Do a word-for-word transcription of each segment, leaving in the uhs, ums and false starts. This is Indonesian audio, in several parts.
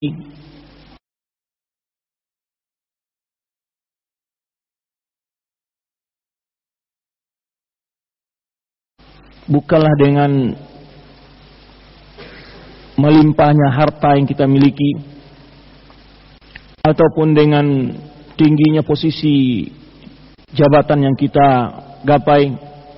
bukanlah dengan melimpahnya harta yang kita miliki, ataupun dengan tingginya posisi jabatan yang kita gapai,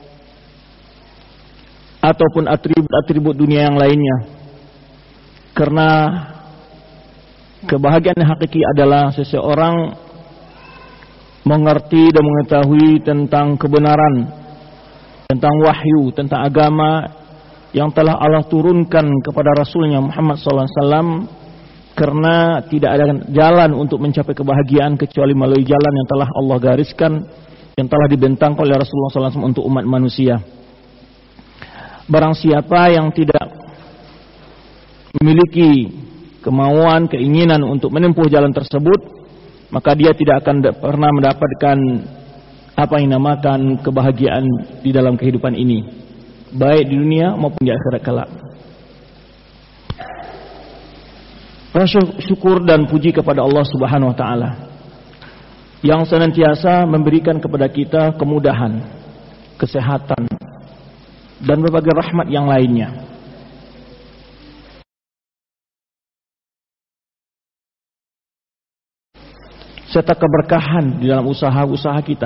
ataupun atribut-atribut dunia yang lainnya. Karena kebahagiaan yang hakiki adalah seseorang mengerti dan mengetahui tentang kebenaran, tentang wahyu, tentang agama yang telah Allah turunkan kepada Rasulnya Muhammad sallallahu alaihi wasallam. Karena tidak ada jalan untuk mencapai kebahagiaan kecuali melalui jalan yang telah Allah gariskan, yang telah dibentangkan oleh Rasulullah sallallahu alaihi wasallam untuk umat manusia. Barang siapa yang tidak memiliki kemauan, keinginan untuk menempuh jalan tersebut, maka dia tidak akan pernah mendapatkan apa yang dinamakan kebahagiaan di dalam kehidupan ini, baik di dunia maupun di akhirat kelak. Rasa syukur dan puji kepada Allah Subhanahu wa taala yang senantiasa memberikan kepada kita kemudahan, kesehatan, dan berbagai rahmat yang lainnya. Serta keberkahan di dalam usaha-usaha kita.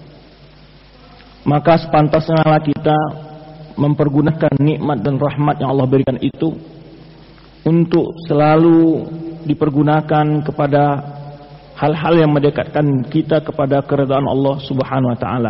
Maka sepantasnya kita mempergunakan nikmat dan rahmat yang Allah berikan itu untuk selalu dipergunakan kepada hal-hal yang mendekatkan kita kepada keridhaan Allah Subhanahu wa taala,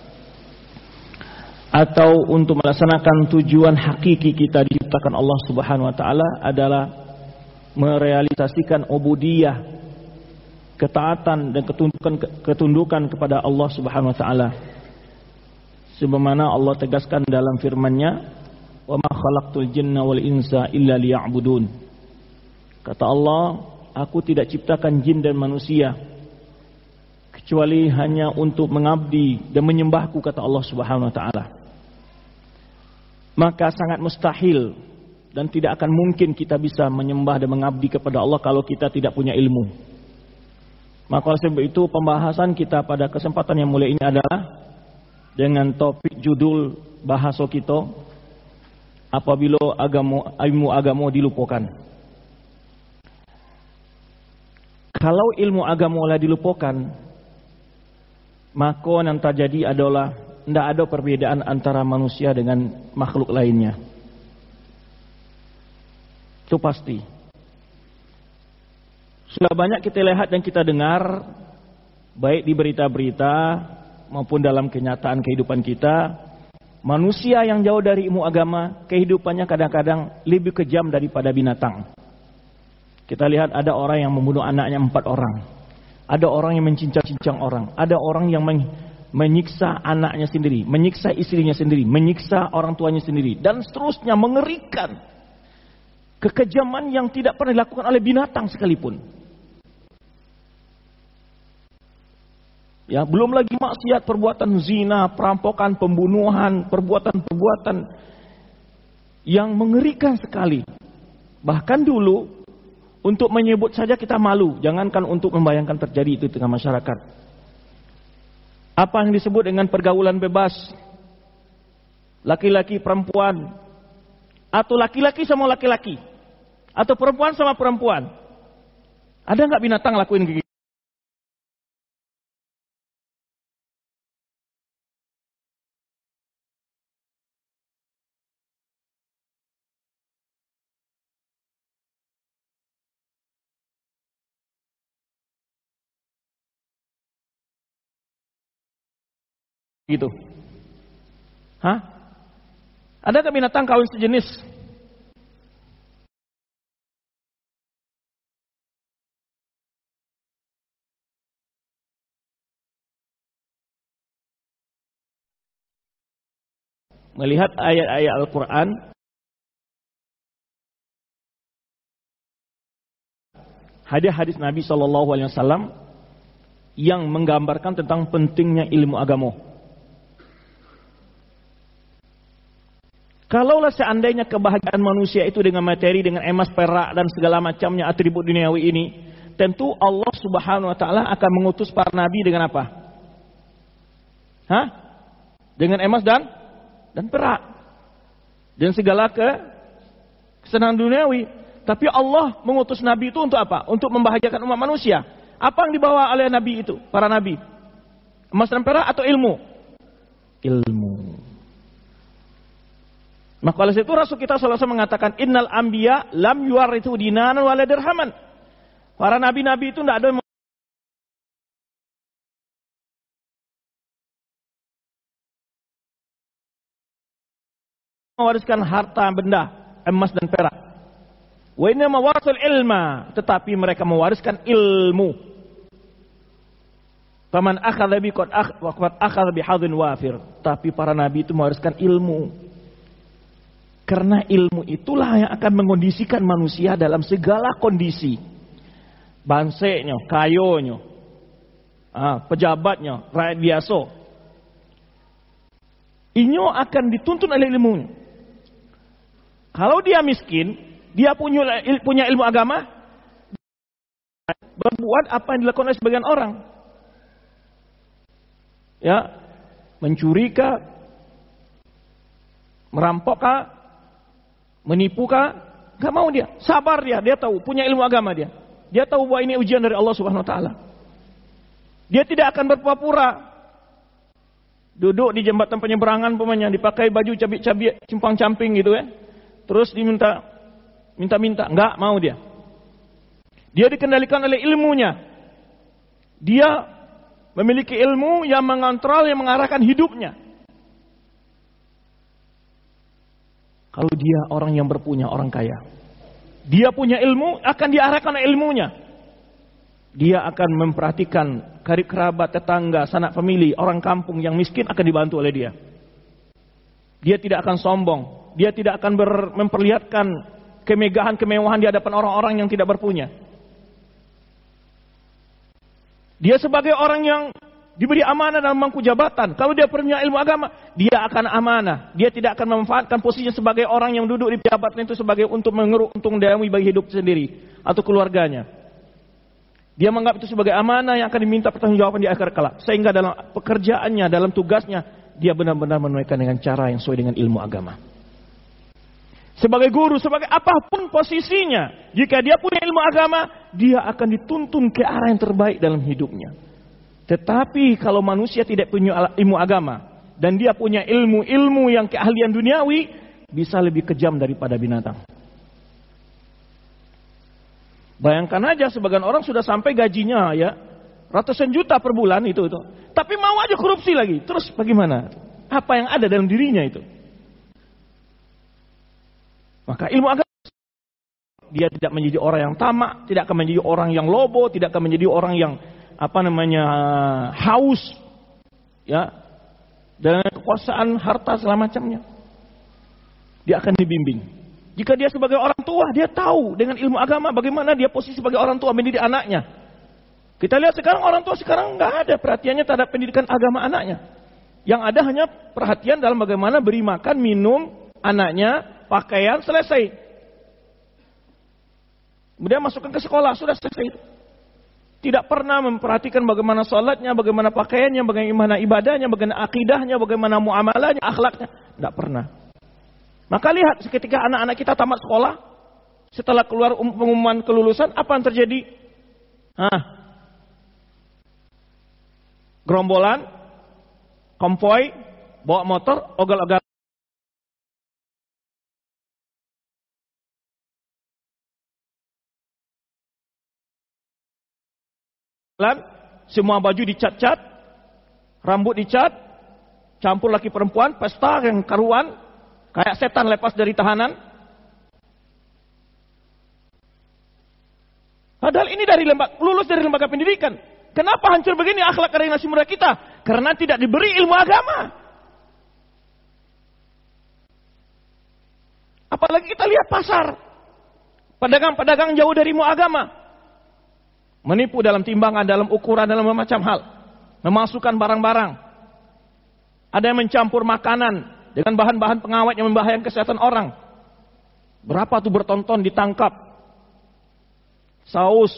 atau untuk melaksanakan tujuan hakiki kita diciptakan Allah Subhanahu wa taala adalah merealisasikan ubudiyah, ketaatan dan ketundukan ketundukan kepada Allah Subhanahu wa taala. Sebagaimana Allah tegaskan dalam firman-Nya, "Wa ma khalaqtul jinna wal insa illa liya'budun." Kata Allah, aku tidak ciptakan jin dan manusia kecuali hanya untuk mengabdi dan menyembahku, kata Allah Subhanahu wa taala. Maka sangat mustahil dan tidak akan mungkin kita bisa menyembah dan mengabdi kepada Allah kalau kita tidak punya ilmu. Maka oleh sebab itu pembahasan kita pada kesempatan yang mulia ini adalah dengan topik judul bahasa kita, apabila agama, ilmu agama dilupakan. Kalau ilmu agama lah dilupakan, maka yang terjadi adalah tidak ada perbedaan antara manusia dengan makhluk lainnya. Itu pasti. Sudah banyak kita lihat dan kita dengar, baik di berita-berita maupun dalam kenyataan kehidupan kita, manusia yang jauh dari ilmu agama, kehidupannya kadang-kadang lebih kejam daripada binatang. Kita lihat ada orang yang membunuh anaknya empat orang, ada orang yang mencincang-cincang orang, ada orang yang men menyiksa anaknya sendiri, menyiksa istrinya sendiri, menyiksa orang tuanya sendiri, dan seterusnya, mengerikan. Kekejaman yang tidak pernah dilakukan oleh binatang sekalipun. Ya, belum lagi maksiat, perbuatan zina, perampokan, pembunuhan, perbuatan-perbuatan yang mengerikan sekali. Bahkan dulu untuk menyebut saja kita malu, jangankan untuk membayangkan terjadi itu di tengah masyarakat. Apa yang disebut dengan pergaulan bebas, laki-laki perempuan, atau laki-laki sama laki-laki, atau perempuan sama perempuan. Ada nggak binatang lakuin gitu? Gitu. Hah? Ada nggak binatang kawin sejenis? Melihat ayat-ayat Al-Quran, hadis-hadis Nabi Shallallahu Alaihi Wasallam yang menggambarkan tentang pentingnya ilmu agama. Kalaulah seandainya kebahagiaan manusia itu dengan materi, dengan emas, perak dan segala macamnya atribut duniawi ini, tentu Allah Subhanahu wa taala akan mengutus para nabi dengan apa? Hah? Dengan emas dan dan perak. Dan segala ke kesenangan duniawi. Tapi Allah mengutus nabi itu untuk apa? Untuk membahagiakan umat manusia. Apa yang dibawa oleh nabi itu? Para nabi? Emas dan perak atau ilmu? Ilmu. Maka oleh itu Rasul kita sallallahu alaihi wasallam mengatakan innal anbiya lam yuwarithu dinaran wala dirhaman. Para nabi-nabi itu tidak ada mewariskan harta benda, emas dan perak. Wa inna mawarasul ilma, tetapi mereka mewariskan ilmu. Faman akhadha bi qad akhadha bi hadhin wafir. Tapi para nabi itu mewariskan ilmu. Karena ilmu itulah yang akan mengondisikan manusia dalam segala kondisi. Banseknya, kayonya, ah, pejabatnya, rakyat biasa. Inyo akan dituntun oleh ilmunya. Kalau dia miskin, dia punya punya ilmu agama, berbuat apa yang dilakukan oleh sebagian orang. Ya, mencuri kah, merampok kah, menipu kah? Gak mau dia, sabar dia, dia tahu, punya ilmu agama dia. Dia tahu bahwa ini ujian dari Allah Subhanahu wa taala. Dia tidak akan berpura-pura. Duduk di jembatan penyeberangan umpamanya, dipakai baju cabik-cabik, cimpang-camping gitu ya. Terus diminta minta-minta, enggak mau dia. Dia dikendalikan oleh ilmunya. Dia memiliki ilmu yang mengontrol, yang mengarahkan hidupnya. Kalau dia orang yang berpunya, orang kaya, dia punya ilmu, akan diarahkan oleh ilmunya. Dia akan memperhatikan karib kerabat, tetangga, sanak famili, orang kampung yang miskin akan dibantu oleh dia. Dia tidak akan sombong. Dia tidak akan ber, memperlihatkan kemegahan, kemewahan di hadapan orang-orang yang tidak berpunya. Dia sebagai orang yang diberi amanah dalam mangku jabatan. Kalau dia punya ilmu agama, dia akan amanah. Dia tidak akan memanfaatkan posisinya sebagai orang yang duduk di jabatan itu sebagai untuk mengeruk untung duniawi bagi hidup sendiri atau keluarganya. Dia menganggap itu sebagai amanah yang akan diminta pertanggungjawaban di akhir kelak. Sehingga dalam pekerjaannya, dalam tugasnya, dia benar-benar menunaikan dengan cara yang sesuai dengan ilmu agama. Sebagai guru, sebagai apapun posisinya, jika dia punya ilmu agama, dia akan dituntun ke arah yang terbaik dalam hidupnya. Tetapi kalau manusia tidak punya ilmu agama, dan dia punya ilmu-ilmu yang keahlian duniawi, bisa lebih kejam daripada binatang. Bayangkan aja sebagian orang sudah sampai gajinya ya ratusan juta per bulan itu itu. Tapi mau aja korupsi lagi. Terus bagaimana? Apa yang ada dalam dirinya itu? Maka ilmu agama, dia tidak menjadi orang yang tamak, tidak akan menjadi orang yang lobo, tidak akan menjadi orang yang apa namanya haus, ya, dan kekuasaan harta segala macamnya. Dia akan dibimbing. Jika dia sebagai orang tua, dia tahu dengan ilmu agama bagaimana dia posisi sebagai orang tua mendidik anaknya. Kita lihat sekarang orang tua sekarang nggak ada perhatiannya terhadap pendidikan agama anaknya. Yang ada hanya perhatian dalam bagaimana beri makan, minum anaknya, pakaian, selesai. Kemudian masukkan ke sekolah, sudah selesai. Tidak pernah memperhatikan bagaimana sholatnya, bagaimana pakaiannya, bagaimana ibadahnya, bagaimana akidahnya, bagaimana muamalahnya, akhlaknya. Tidak pernah. Maka lihat ketika anak-anak kita tamat sekolah, setelah keluar pengumuman kelulusan, apa yang terjadi? Hah? Gerombolan, konvoy, bawa motor, ogal-ogal. Semua baju dicat-cat, rambut dicat, campur laki perempuan, pesta yang karuan, kayak setan lepas dari tahanan. Padahal ini dari lembaga, lulus dari lembaga pendidikan. Kenapa hancur begini akhlak generasi muda kita? Karena tidak diberi ilmu agama. Apalagi kita lihat pasar. Pedagang-pedagang jauh dari ilmu agama. Menipu dalam timbangan, dalam ukuran, dalam macam hal. Memasukkan barang-barang. Ada yang mencampur makanan dengan bahan-bahan pengawet yang membahayakan kesehatan orang. Berapa tuh bertonton ditangkap. Saus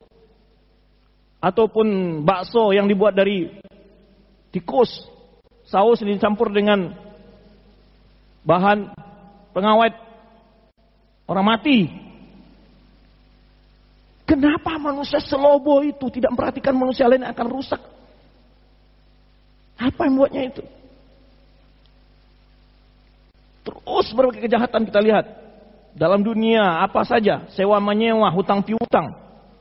ataupun bakso yang dibuat dari tikus, saus dicampur dengan bahan pengawet orang mati. Kenapa manusia selobo itu tidak memperhatikan manusia lain yang akan rusak? Apa yang membuatnya itu? Terus berbagai kejahatan kita lihat. Dalam dunia apa saja, sewa menyewa, hutang piutang.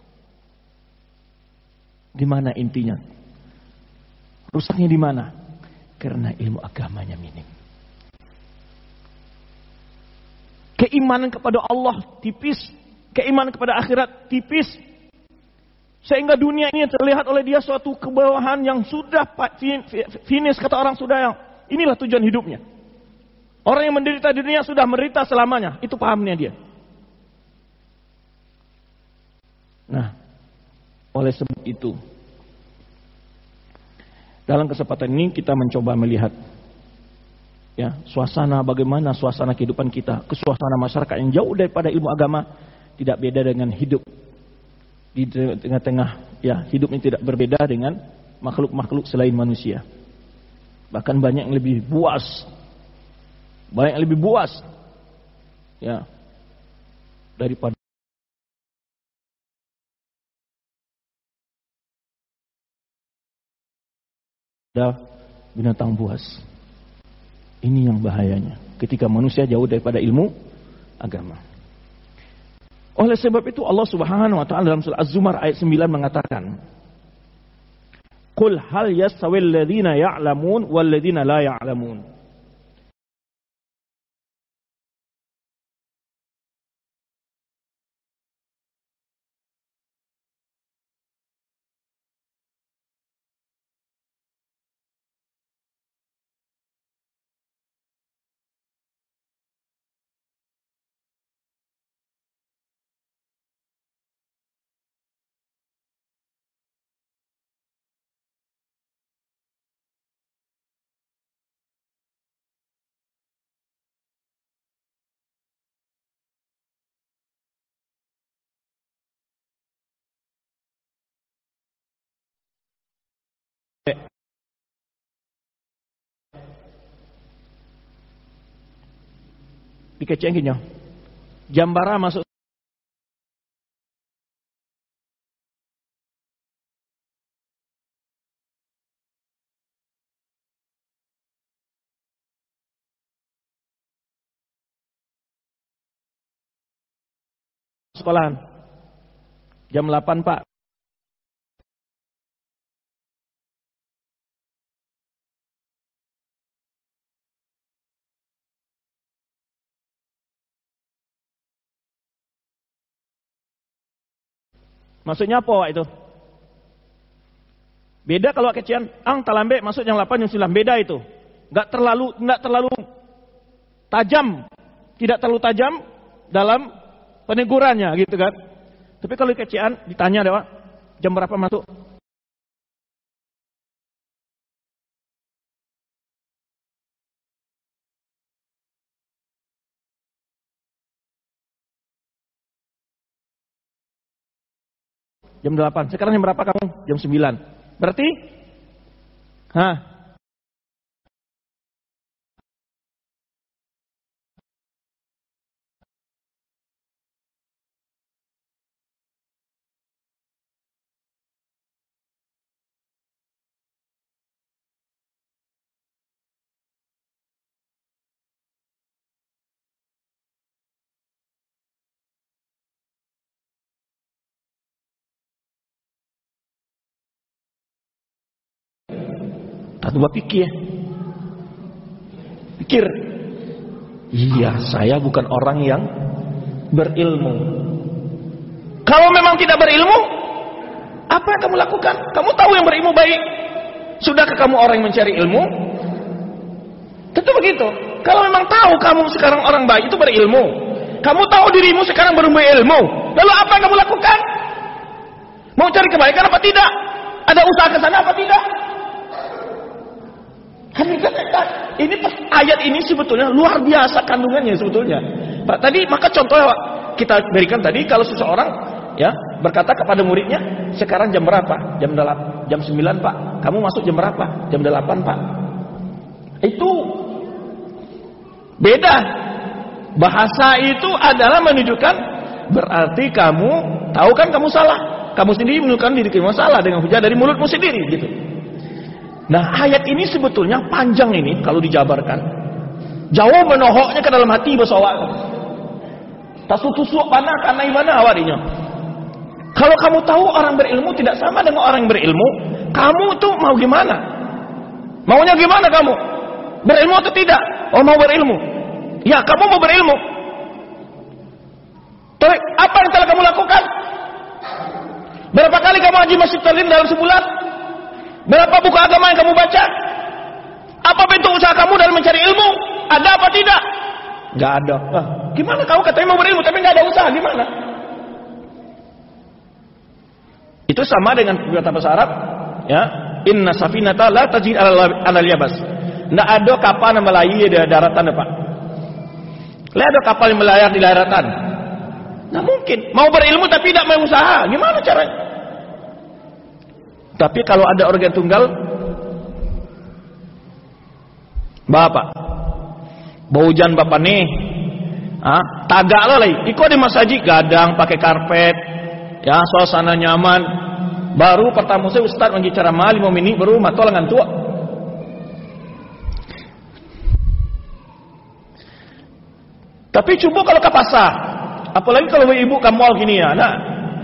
Di mana intinya? Rusaknya di mana? Karena ilmu agamanya minim. Keimanan kepada Allah tipis. Keimanan kepada akhirat tipis. Sehingga dunia ini terlihat oleh dia suatu kebawahan yang sudah finish, kata orang sudah yang inilah tujuan hidupnya. Orang yang menderita di dunia sudah menderita selamanya. Itu pahamnya dia. Nah, oleh sebab itu, dalam kesempatan ini kita mencoba melihat ya, suasana bagaimana suasana kehidupan kita, ke suasana masyarakat yang jauh daripada ilmu agama, tidak beda dengan hidup di tengah-tengah ya, hidupnya tidak berbeda dengan makhluk-makhluk selain manusia. Bahkan banyak yang lebih buas. Banyak yang lebih buas ya daripada binatang buas. Ini yang bahayanya ketika manusia jauh daripada ilmu agama. Oleh sebab itu Allah Subhanahu wa taala dalam surah Az-Zumar ayat sembilan mengatakan, "Qul hal yastawil ladzina ya'lamun wal ladzina la ya'lamun." Dikecengin ya. Jambara masuk sekolahan. Jam delapan, Pak. Maksudnya apa Wak, itu? Beda kalau kecian, ang talambe masuk jam delapan jam sembilan, beda itu. Enggak terlalu enggak terlalu tajam, tidak terlalu tajam dalam penegurannya gitu kan. Tapi kalau kecian ditanya deh, Wak, jam berapa masuk? Jam delapan. Sekarang jam berapa kamu? Jam sembilan. Berarti? Hah? Coba pikir, pikir. Iya, saya bukan orang yang berilmu. Kalau memang tidak berilmu, apa yang kamu lakukan? Kamu tahu yang berilmu baik. Sudahkah kamu orang yang mencari ilmu? Tentu begitu. Kalau memang tahu kamu sekarang orang baik itu berilmu, kamu tahu dirimu sekarang berilmu, lalu apa yang kamu lakukan? Mau cari kebaikan apa tidak? Ada usaha ke sana apa tidak? Ini ayat ini sebetulnya luar biasa kandungannya sebetulnya. Pak, tadi maka contoh kita berikan tadi, kalau seseorang ya berkata kepada muridnya, sekarang jam berapa? Jam delapan, jam sembilan Pak. Kamu masuk jam berapa? Jam delapan Pak. Itu beda. Bahasa itu adalah menunjukkan berarti kamu tahu kan kamu salah. Kamu sendiri menunjukkan diri kamu salah dengan hujah dari mulutmu sendiri gitu. Nah, ayat ini sebetulnya panjang ini kalau dijabarkan. Jauh menohoknya ke dalam hati bersawak. Tasu-tusuk panah karena mana awarinya. Kalau kamu tahu orang berilmu tidak sama dengan orang yang berilmu, kamu tuh mau gimana? Maunya gimana kamu? Berilmu atau tidak? Oh, mau berilmu. Ya, kamu mau berilmu. Tapi apa yang telah kamu lakukan? Berapa kali kamu haji masjid Talim dalam sebulan? Berapa buku agama yang kamu baca? Apa bentuk usaha kamu dalam mencari ilmu? Ada apa tidak? Gak ada. Ah, gimana kamu katanya mau berilmu tapi gak ada usaha? Gimana? Itu sama dengan kata bahasa Arab, ya. Inna safinata la tajid alal yabas. Nggak ada kapal yang melayar di daratan, Pak. Lihat ada kapal yang melayar di daratan. Nah mungkin mau berilmu tapi tidak mau usaha. Gimana caranya? Tapi kalau ada organ tunggal, Bapak, baujan Bapak nih, ah, tagak lah lagi. Iko di masjid gadang pakai karpet, ya suasana nyaman. Baru pertama saya Ustaz mengaji cara mali mau mini baru matol dengan tua. Tapi coba kalau ke pasar, apalagi kalau ibu ke mall gini ya, nah.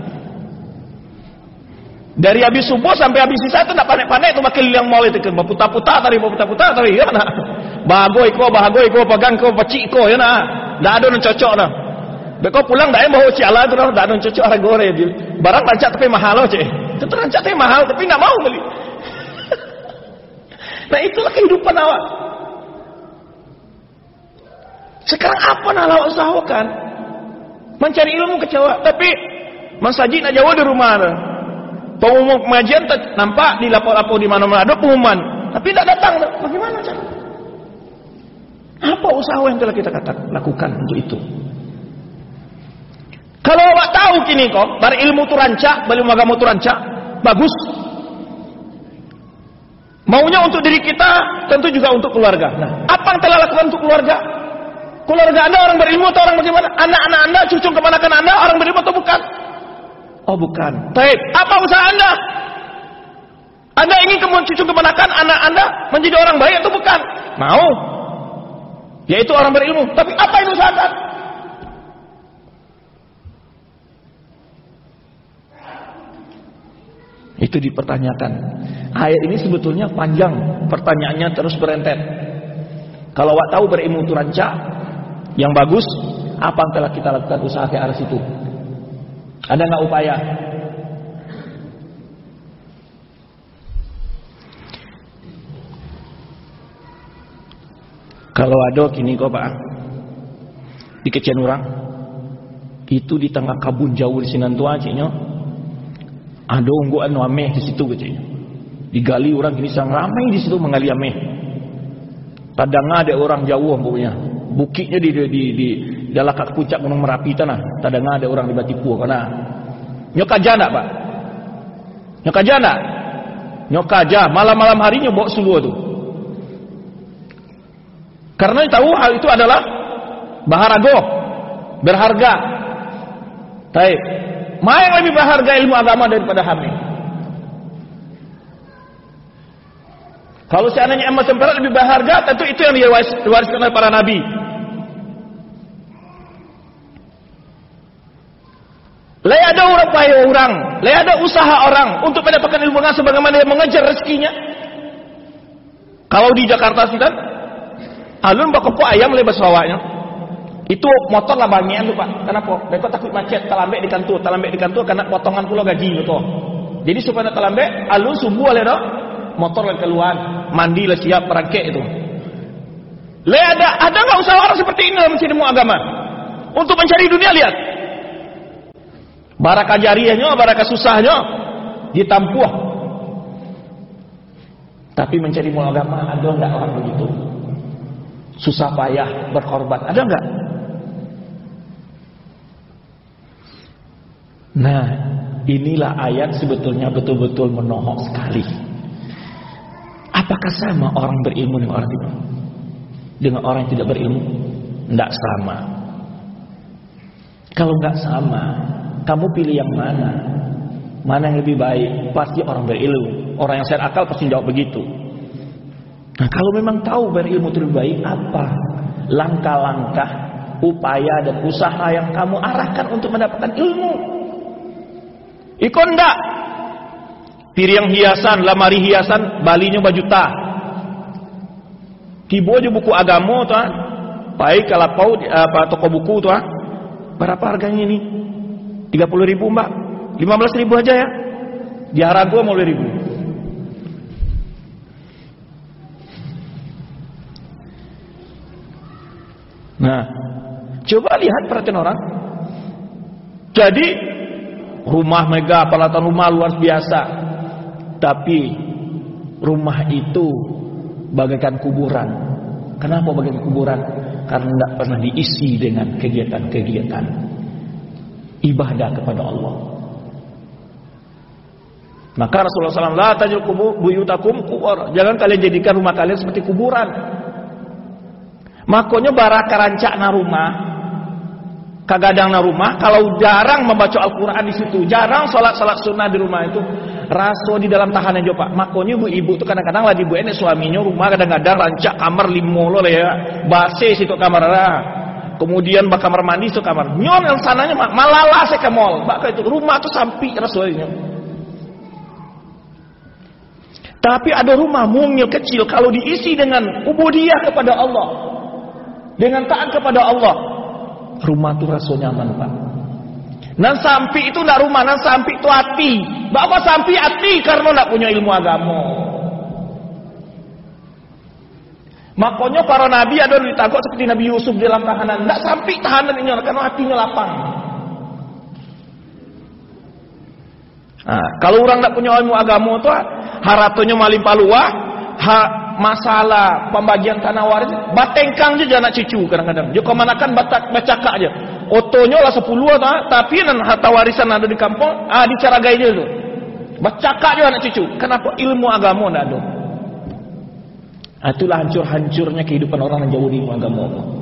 Dari habis subuh sampai habis sisa itu nak panek-panek itu bakal yang mall itu kan putar-putar tadi putar-putar tadi ya nak. Bagoi ko bagoi ko pegang ko pecik ko ya nak. Dak ada yang cocok dah. Beko pulang dak mau ciala tu dah, dak ada yang cocok harga gore. Barang rancak tapi mahal loh, Cik. Itu rancak tapi mahal tapi enggak mau beli. Nah, itulah kehidupan awak. Sekarang apa nak awak usahakan? Mencari ilmu kecewa, tapi masjid nak jauh dari rumah dah. Pengumuman pengajian nampak di lapor-lapor di mana-mana ada pengumuman, tapi tidak datang. Bagaimana cara? Apa usaha yang telah kita katakan, lakukan untuk itu? Kalau awak tahu kini kok, berilmu tu rancak, berilmu agama tu rancak, bagus. Maunya untuk diri kita, tentu juga untuk keluarga. Nah, apa yang telah lakukan untuk keluarga? Keluarga anda orang berilmu atau orang bagaimana? Anak-anak anda, cucu keponakan anda orang berilmu atau bukan? Oh bukan. Baik, apa usaha anda? Anda ingin cucu keponakan anak anda menjadi orang baik atau bukan? Mau. Yaitu orang berilmu. Tapi apa yang usahakan? Itu dipertanyakan. Ayat ini sebetulnya panjang, pertanyaannya terus berentet. Kalau awak tahu berilmu itu rancak yang bagus, apa yang telah kita lakukan usaha ke arah situ? Ada nggak upaya? Kalau ada kini kok Pak, di kecian orang, itu di tengah kabun jauh di sinan tua ciknya, ada ungguan ameh di situ kecilnya. Digali orang kini sang ramai di situ menggali ameh. Kadang ada orang jauh punya, bukitnya di di di, di dalam puncak Gunung Merapi tanah. Kadang ada orang di Batipu karena nyokaja enggak Pak? Nyokaja enggak? Nyokaja malam-malam harinya bawa semua tu. Karena tahu hal itu adalah baharago, berharga. Baik. Mana yang lebih berharga ilmu agama daripada hamil? Kalau seandainya emas dan perak lebih berharga, tentu itu yang diwariskan oleh para nabi. Lai ada orang payah orang, lai ada usaha orang untuk mendapatkan ilmu agama sebagaimana dia mengejar rezekinya. Kalau di Jakarta sih kan, alun bakal ayam lebar sawahnya. Itu motor lah banyak tu Pak. Kenapa? Mereka takut macet, terlambat di kantor, terlambat di kantor karena potongan pula gaji betul. Jadi supaya terlambat, alun subuh le dah, motor lah keluar, mandi lah siap perangkek itu. Le ada ada enggak usaha orang seperti ini dalam mencari ilmu agama? Untuk mencari dunia lihat. Barakah jariahnya, barakah susahnya ditampuh. Tapi mencari ilmu agama, ada enggak orang begitu? Susah payah berkorban, ada enggak? Nah, inilah ayat sebetulnya betul-betul menohok sekali. Apakah sama orang berilmu dengan orang tidak? Dengan orang yang tidak berilmu? Tidak sama. Kalau nggak sama, kamu pilih yang mana? Mana yang lebih baik? Pasti orang berilmu. Orang yang sehat akal pasti jawab begitu. Nah, kalau memang tahu berilmu itu lebih baik, apa langkah-langkah, upaya dan usaha yang kamu arahkan untuk mendapatkan ilmu? Ikon ndak? Piring hiasan, lamari hiasan, balinya bajuta. Tibo aja buku agama tuh, baik kalau kau apa toko buku tuh, berapa harganya ini? tiga puluh ribu mbak, lima belas ribu aja ya. Di Harago mau ribu. Nah, coba lihat perhatian orang. Jadi rumah mega, peralatan rumah luar biasa, tapi rumah itu bagaikan kuburan. Kenapa bagaikan kuburan? Karena tidak pernah diisi dengan kegiatan-kegiatan ibadah kepada Allah. Maka Rasulullah shallallahu alaihi wasallam, la taj'al buyutakum qubur. Jangan kalian jadikan rumah kalian seperti kuburan. Makanya bara karancak na rumah, kagadang na rumah, kalau jarang membaca Al-Quran di situ, jarang sholat-sholat sunnah di rumah itu, raso di dalam tahanan juga pak. Makanya ibu-ibu itu kadang-kadang lah ibu ini suaminya rumah kadang-kadang rancak kamar limo lo ya, base situ kamar lah. Kemudian bak kamar mandi situ kamar. Nyon yang sananya malala saya ke mall. Bak itu rumah tuh sampai rasulnya. Tapi ada rumah mungil kecil kalau diisi dengan ubudiyah kepada Allah, dengan taat kepada Allah, rumah itu rasa nyaman pak. Nan sampai itu ndak rumah, nan sampai itu hati. Bapak sampai hati karena ndak punya ilmu agama. Makanya para nabi ada ditangkap seperti Nabi Yusuf dalam tahanan, ndak sampai tahanan ini karena hatinya lapang. Nah, kalau orang ndak punya ilmu agama itu haratonya malimpah luah, ha masalah pembagian tanah waris batengkang je anak cucu kadang-kadang. Dia kemanakan batak bacaka aja. Otonya lah sepuluh ta, tapi nan harta warisan ada di kampung, ah dicaragai je tu. Bacaka je anak cucu. Kenapa? Ilmu agama ndak ada. Itulah hancur-hancurnya kehidupan orang yang jauh dari ilmu agama.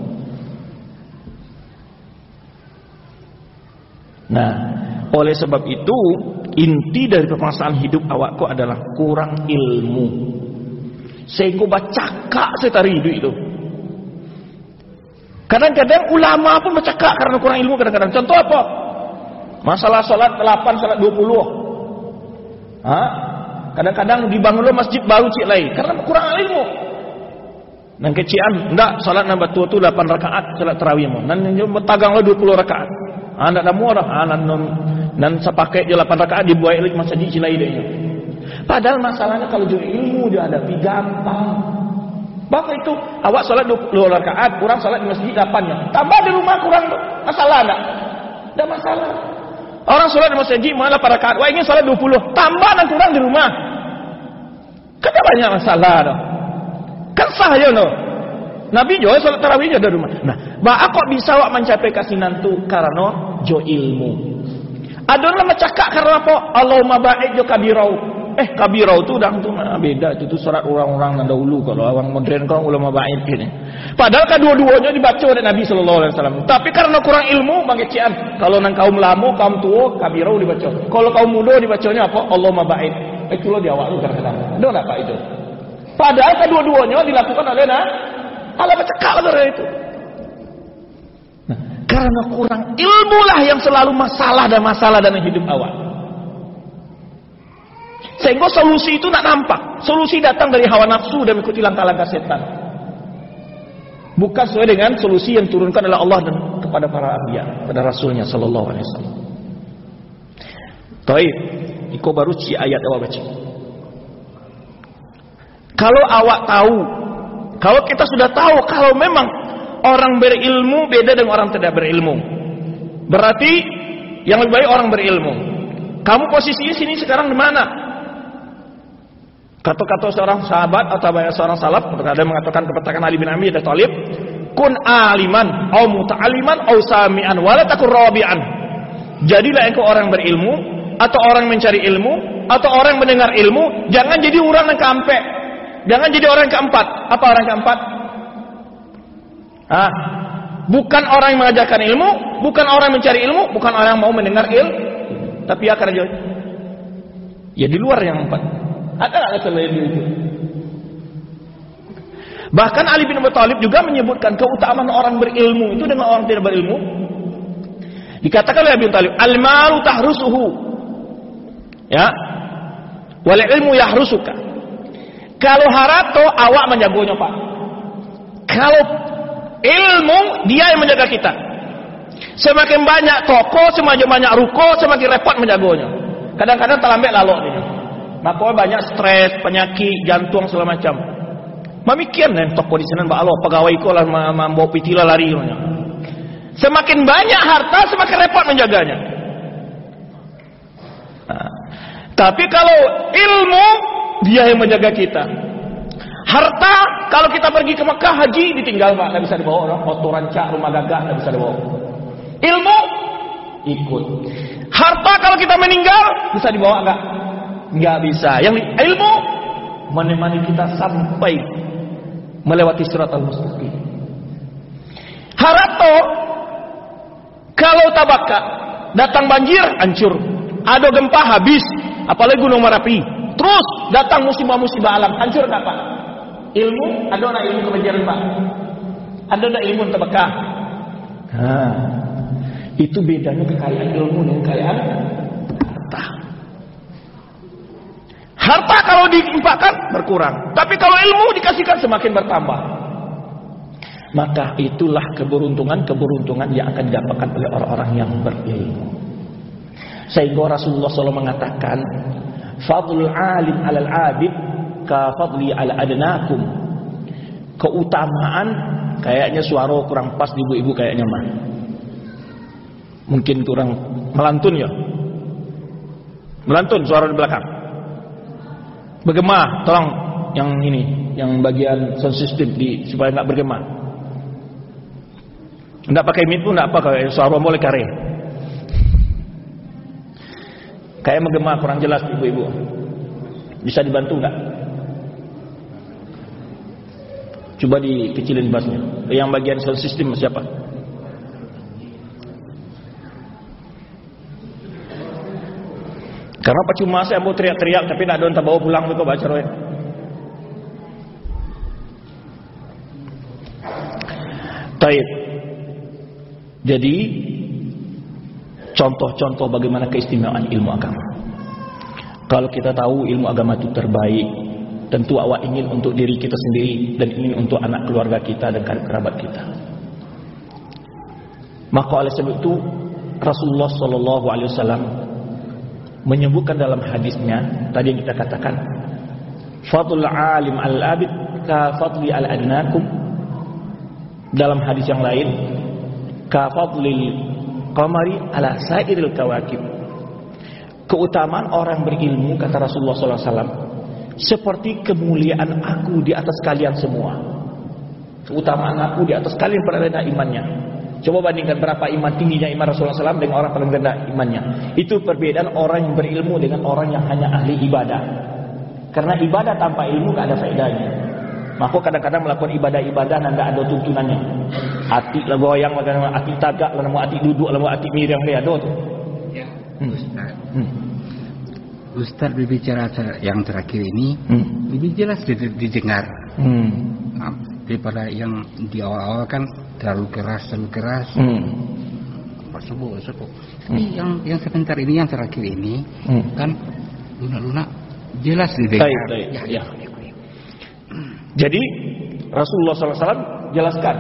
Nah, oleh sebab itu inti dari permasalahan hidup awakku adalah kurang ilmu. Sehingga bacakak setari hidup itu. Kadang-kadang ulama pun bacakak karena kurang ilmu kadang-kadang. Contoh apa? Masalah salat delapan, salat dua puluh. Ha? Kadang-kadang dibangun masjid baru cik lain karena kurang ilmu. Nang kecian ndak salat nambah tua tu delapan rakaat salat tarawih mo. Nan tagang lo dua puluh rakaat. Ah ndak ada murah. Ah nan nan sepakai je delapan rakaat dibuat lagi masjid cik lain dia. Padahal masalahnya kalau jauh ilmu dihadapi gampang. Bapak itu awak salat dua puluh rakaat, kurang salat di masjid delapan-nya. Tambah di rumah kurang masalah enggak? Enggak masalah. Orang salat di masjid malah delapan rakaat, wah ingin salat dua puluh, tambah dan kurang di rumah. Kan banyak masalah dah. Kan sah aja no. Nabi juga salat tarawih ada di rumah. Nah, ba kok bisa awak mencapai kasinan tu karena jo ilmu. Ada orang mencakap karena apa? Allahumma ba'id jo kabirau. Eh kabirau tu dah tu beda itu tu surat orang-orang yang dahulu. Kalau orang modern kan ulama ba'id ini. Padahal kedua-duanya dibaca oleh Nabi sallallahu alaihi wasallam. Tapi karena kurang ilmu bagecian. Kalau nang kaum lama, kaum tua kabirau dibaca. Kalau kaum muda dibacanya apa? Allahumma ba'id. Itu lo di awal lu kadang-kadang. Ada enggak Pak itu? Padahal kedua-duanya dilakukan oleh nah Allah baca kalau itu. Nah, karena kurang ilmu lah yang selalu masalah dan masalah dalam hidup awak. Sehingga solusi itu tak nampak. Solusi datang dari hawa nafsu dan mengikuti langkah-langkah setan. Bukan sesuai dengan solusi yang turunkan oleh Allah dan kepada para anbiya, pada Rasulnya sallallahu alaihi wasallam. Taib, iko baru ci ayat awak baca. Kalau awak tahu, kalau kita sudah tahu kalau memang orang berilmu beda dengan orang tidak berilmu, berarti yang lebih baik orang berilmu. Kamu posisinya sini sekarang di mana? Kata-kata seorang sahabat atau banyak seorang salaf, ada yang mengatakan kepada Ali bin Abi Thalib, kun aliman, au muta'aliman, au sami'an, wala takun rabi'an. Jadilah engkau orang berilmu, atau orang mencari ilmu, atau orang mendengar ilmu. Jangan jadi orang yang keempat. Jangan jadi orang yang keempat. Apa orang keempat? Ah, bukan orang yang mengajarkan ilmu, bukan orang yang mencari ilmu, bukan orang yang mau mendengar ilmu, tapi akan aja. Ya di luar yang empat. Ada nggak selain itu? Bahkan Ali bin Abi Thalib juga menyebutkan keutamaan orang berilmu itu dengan orang tidak berilmu. Dikatakan oleh Abi bin Thalib, al-malu tahrusuhu, ya, wal ilmu yahrusuka. Kalau harta awak menjagonya, Pak. Kalau ilmu dia yang menjaga kita. Semakin banyak toko, semakin banyak ruko, semakin repot menjagonya. Kadang-kadang terlambat lalu ini. Maka banyak stres, penyakit, jantung segala macam. Mamikian nih toko di sana, Allah pegawai ko lah membawa pitila lari. Semakin banyak harta, semakin repot menjaganya. Nah, tapi kalau ilmu, dia yang menjaga kita. Harta, kalau kita pergi ke Mekah haji ditinggal, Pak, tidak bisa dibawa orang. Kotoran cak, rumah gagah tidak bisa dibawa. Ilmu ikut. Harta kalau kita meninggal bisa dibawa enggak? Enggak bisa. Yang ilmu menemani kita sampai melewati siratal mustaqim. Harta kalau tabaka datang banjir hancur, ada gempa habis, apalagi gunung Merapi. Terus datang musibah-musibah alam, hancur enggak, Pak? Ilmu, ada enggak ilmu kebanjiran, Pak? Ada enggak ilmu tabaka? Nah, itu bedanya kekayaan ilmu dengan kekayaan harta. Harta kalau diimpakkan berkurang, tapi kalau ilmu dikasihkan semakin bertambah. Maka itulah keberuntungan-keberuntungan yang akan didapatkan oleh orang-orang yang berilmu. Sehingga Rasulullah shallallahu alaihi wasallam mengatakan, fadlul alim alal abid ka fadli ala adnakum. Keutamaan, kayaknya suara kurang pas di ibu-ibu kayaknya mah. Mungkin kurang melantun ya. Melantun suara di belakang. Bergema, tolong yang ini, yang bagian sound system di supaya enggak bergema. Enggak pakai mic pun enggak apa, kalau suara boleh kare. Kayak menggema kurang jelas ibu-ibu. Bisa dibantu enggak? Coba dikecilin bassnya. Yang bagian sound system siapa? Karena percuma saya mau teriak-teriak tapi nak don tak bawa pulang tu kau baca roh. Taib. Jadi contoh-contoh bagaimana keistimewaan ilmu agama. Kalau kita tahu ilmu agama itu terbaik, tentu awak ingin untuk diri kita sendiri dan ingin untuk anak keluarga kita dan kerabat kita. Maka oleh sebab itu Rasulullah Sallallahu Alaihi Wasallam menyebutkan dalam hadisnya tadi yang kita katakan, fadlul alim al-abid ka fadli al-adnakum. Dalam hadis yang lain, ka fadlil qamari ala sairil kawakib. Keutamaan orang berilmu, kata Rasulullah sallallahu alaihi wasallam, seperti kemuliaan aku di atas kalian semua. Keutamaan aku di atas kalian pada rendah imannya. Coba bandingkan berapa iman tingginya iman Rasulullah sallallahu alaihi wasallam dengan orang paling rendah imannya. Itu perbedaan orang yang berilmu dengan orang yang hanya ahli ibadah. Karena ibadah tanpa ilmu tidak ada faedahnya. Maka kadang-kadang melakukan ibadah-ibadah dan tidak ada tuntunannya. Hati lah goyang, hati tagak, lalu hati duduk, lalu hati miring dia ada tu. Ya, hmm. Ustaz. Hmm. Ustaz berbicara yang terakhir ini, hmm. lebih jelas didengar. Hmm. Nah, daripada yang di awal-awal kan terlalu keras, terlalu keras. Hmm. Sebut, sebut. Ini yang yang sebentar ini, yang terakhir ini, hmm. kan lunak-lunak jelas didengar. Baik, baik. Ya, ya. ya. Jadi Rasulullah sallallahu alaihi wasallam jelaskan.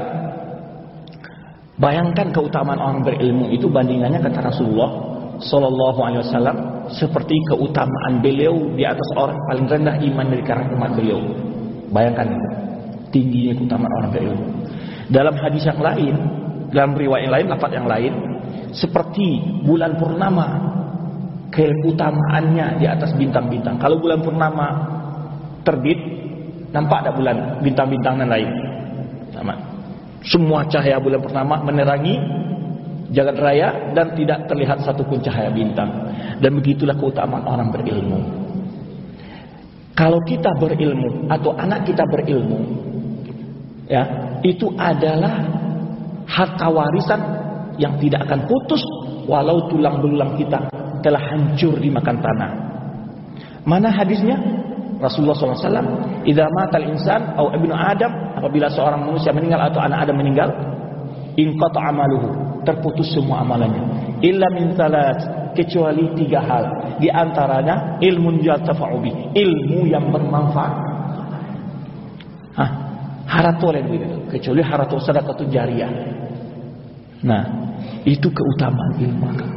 Bayangkan keutamaan orang berilmu itu bandingannya, kata Rasulullah sallallahu alaihi wasallam, seperti keutamaan beliau di atas orang paling rendah iman dari kalangan umat beliau. Bayangkan itu, tingginya keutamaan orang berilmu. Dalam hadis yang lain, dalam riwayat yang lain, lafaz yang lain, seperti bulan purnama, keutamaannya di atas bintang-bintang. Kalau bulan purnama terbit, nampak tak bulan, bintang-bintang dan lain. Sama. Semua cahaya bulan purnama menerangi jagat raya dan tidak terlihat satupun cahaya bintang. Dan begitulah keutamaan orang berilmu. Kalau kita berilmu atau anak kita berilmu, ya, itu adalah harta warisan yang tidak akan putus walau tulang belulang kita telah hancur dimakan tanah. Mana hadisnya? Rasulullah shallallahu alaihi wasallam, "Idza matal insan atau ibnu Adam," apabila seorang manusia meninggal atau anak Adam meninggal, "inqata amaluhu," terputus semua amalannya. "Illa min salat," kecuali tiga hal. Di antaranya ilmun yantafa'u bi, ilmu yang bermanfaat. Hah, harato lain begitu, kecuali harato sedekah jariyah. Nah, itu keutamaan ilmu agama.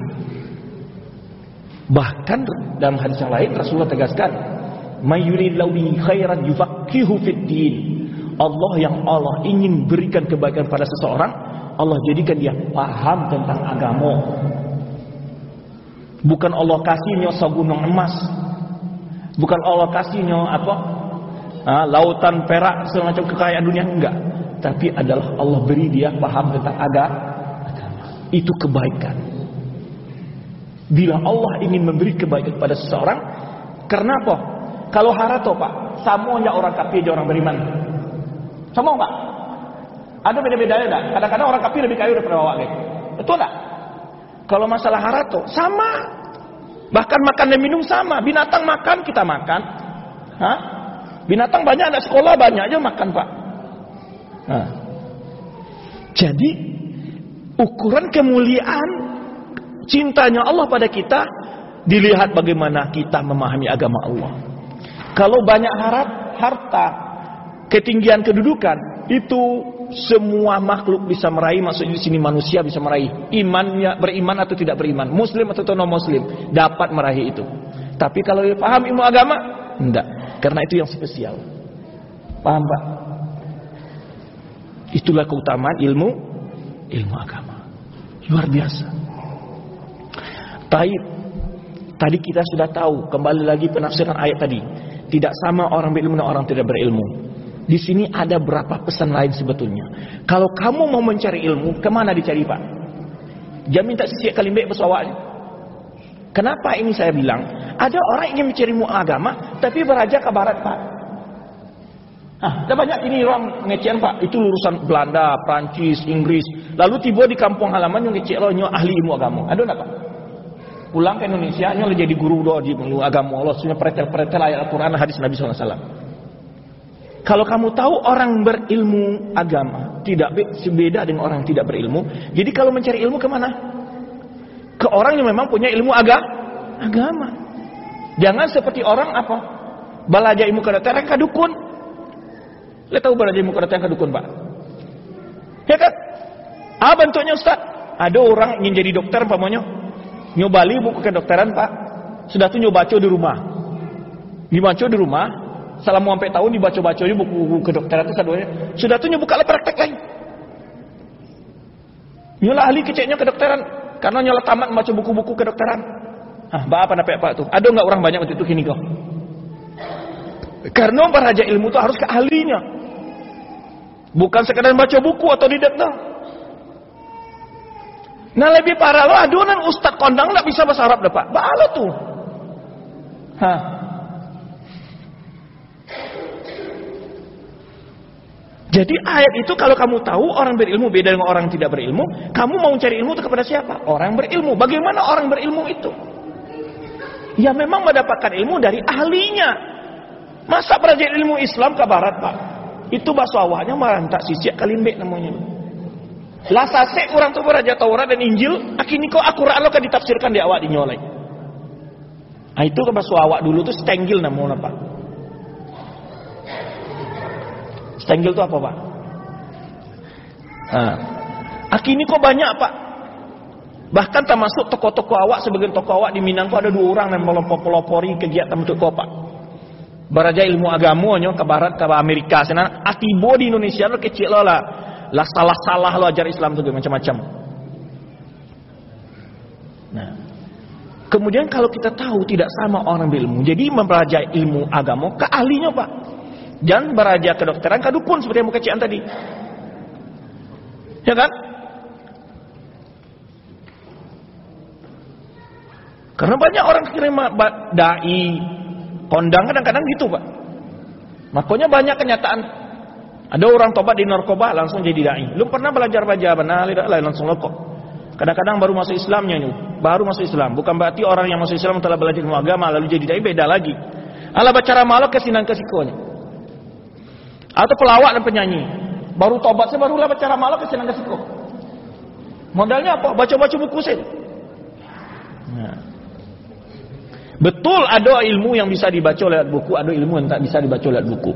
Bahkan dalam hadis yang lain Rasulullah tegaskan, "May yuridillahu bihi khairan yufaqihu fid din." Allah yang Allah ingin berikan kebaikan pada seseorang, Allah jadikan dia paham tentang agama. Bukan Allah kasihnya segunung emas, bukan Allah kasihnya apa, ha, lautan perak semacam kekayaan dunia, enggak. Tapi adalah Allah beri dia paham tentang agama. Itu kebaikan. Bila Allah ingin memberi kebaikan pada seseorang, karena apa? Kalau harato pak, samonya orang kafir dan orang beriman, sama enggak? Ada beda-bedanya enggak? Kadang-kadang orang kafir lebih kaya daripada awak, gitu. Betul enggak? Kalau masalah harato, sama. Bahkan makan dan minum sama. Binatang makan, kita makan. Hah? Binatang banyak, anak sekolah banyak aja makan pak. Nah. Jadi ukuran kemuliaan cintanya Allah pada kita dilihat bagaimana kita memahami agama Allah. Kalau banyak harap, harta, ketinggian kedudukan, itu semua makhluk bisa meraih. Maksudnya di sini manusia bisa meraih. Imannya, beriman atau tidak beriman, muslim atau non muslim, dapat meraih itu. Tapi kalau dia paham ilmu agama, enggak. Karena itu yang spesial. Paham pak? Itulah keutamaan ilmu ilmu agama. Luar biasa. Taib. Tadi kita sudah tahu, kembali lagi penafsiran ayat tadi. Tidak sama orang berilmu dan orang tidak berilmu. Di sini ada berapa pesan lain sebetulnya. Kalau kamu mau mencari ilmu, kemana dicari pak? Jangan minta sisiak kalimbek bersawaknya. Kenapa ini saya bilang? Ada orang ingin mencari ilmu agama, tapi beraja ke barat pak. Ah, ada banyak ini orang ngecehan pak. Itu lulusan Belanda, Prancis, Inggris. Lalu tiba di kampung halaman yang ngecek lo nyo ahli ilmu agama. Ada enggak pak? Pulang ke Indonesia, nyo jadi guru doa di ilmu agama. Allah sudah pretel-pretel ayat Al-Quran, hadis Nabi shallallahu alaihi wasallam. Kalau kamu tahu orang berilmu agama tidak sebeda dengan orang yang tidak berilmu. Jadi kalau mencari ilmu kemana? Ke orang yang memang punya ilmu aga, agama. Jangan seperti orang apa? Belajar ilmu kedokteran ke dukun. Lihat tahu belajar ilmu kedokteran ke dukun pak? Ya kan? Ah bentuknya Ustaz. Ada orang ingin jadi dokter pamannya. Nyobali buku kedokteran pak. Sudah tuh nyobaco di rumah. Dibaca di rumah. Selama sampai tahun dibaca-baca buku-buku kedokteran itu sadonya. Sudah tuh nyobuka praktek lain. Nyola ahli keceknya kedokteran karena nyola tamat membaca buku-buku kedokteran. Ah, ba apa nape pak tuh? Ada enggak orang banyak waktu itu kini kau? Karena para raja ilmu itu harus ke ahlinya. Bukan sekadar baca buku atau didak dah. Nah lebih parah lo adunan ustaz kondang enggak bisa bahasa Arab dah pak. Bala tuh. Hah. Jadi ayat itu kalau kamu tahu orang berilmu beda dengan orang yang tidak berilmu, kamu mau cari ilmu itu kepada siapa? Orang berilmu. Bagaimana orang berilmu itu? Ya memang mendapatkan ilmu dari ahlinya. Masa belajar ilmu Islam ke barat pak? Itu bahasa awalnya marantak sisiak kalimbek namanya. Lasase orang tu belajar Taurat dan Injil, akhirnya kok Al-Quran lo kan ditafsirkan di awak dinyolai. Nah, itu ke bahasa awak dulu tuh stenggil namanya pak. Stenggil itu apa pak? Nah, akhirnya kok banyak pak. Bahkan termasuk toko-toko awak, sebagian toko awak di Minang kok ada dua orang yang melopor-lopori kegiatan untuk kok pak. Beraja ilmu agamanya ke barat ke Amerika sana. Atibo di Indonesia lo kecil lo lah. Lah salah-salah lo ajar Islam tuh macam-macam. Nah, Kemudian kalau kita tahu tidak sama orang berilmu, jadi mempelajari ilmu agama ke ahlinya Pak. Jangan beraja kedokteran ke dukun seperti yang kecian tadi. Ya kan? Karena banyak orang kirim dai, kondang kadang-kadang gitu Pak. Makanya banyak kenyataan. Ada orang tobat di narkoba langsung jadi dai. Lu pernah belajar baca benar langsung lokok. Kadang-kadang baru masuk Islamnya ini, baru masuk Islam. Bukan berarti orang yang masuk Islam telah belajar ilmu agama lalu jadi dai, beda lagi. Ala baca malok kesinan kesikonya. Atau pelawak dan penyanyi. Baru tobat saya barulah baca malok kesinan kesiko. Modalnya apa? Baca-baca buku saja. Nah. Betul ada ilmu yang bisa dibaca lewat buku, ada ilmu yang tak bisa dibaca lewat buku.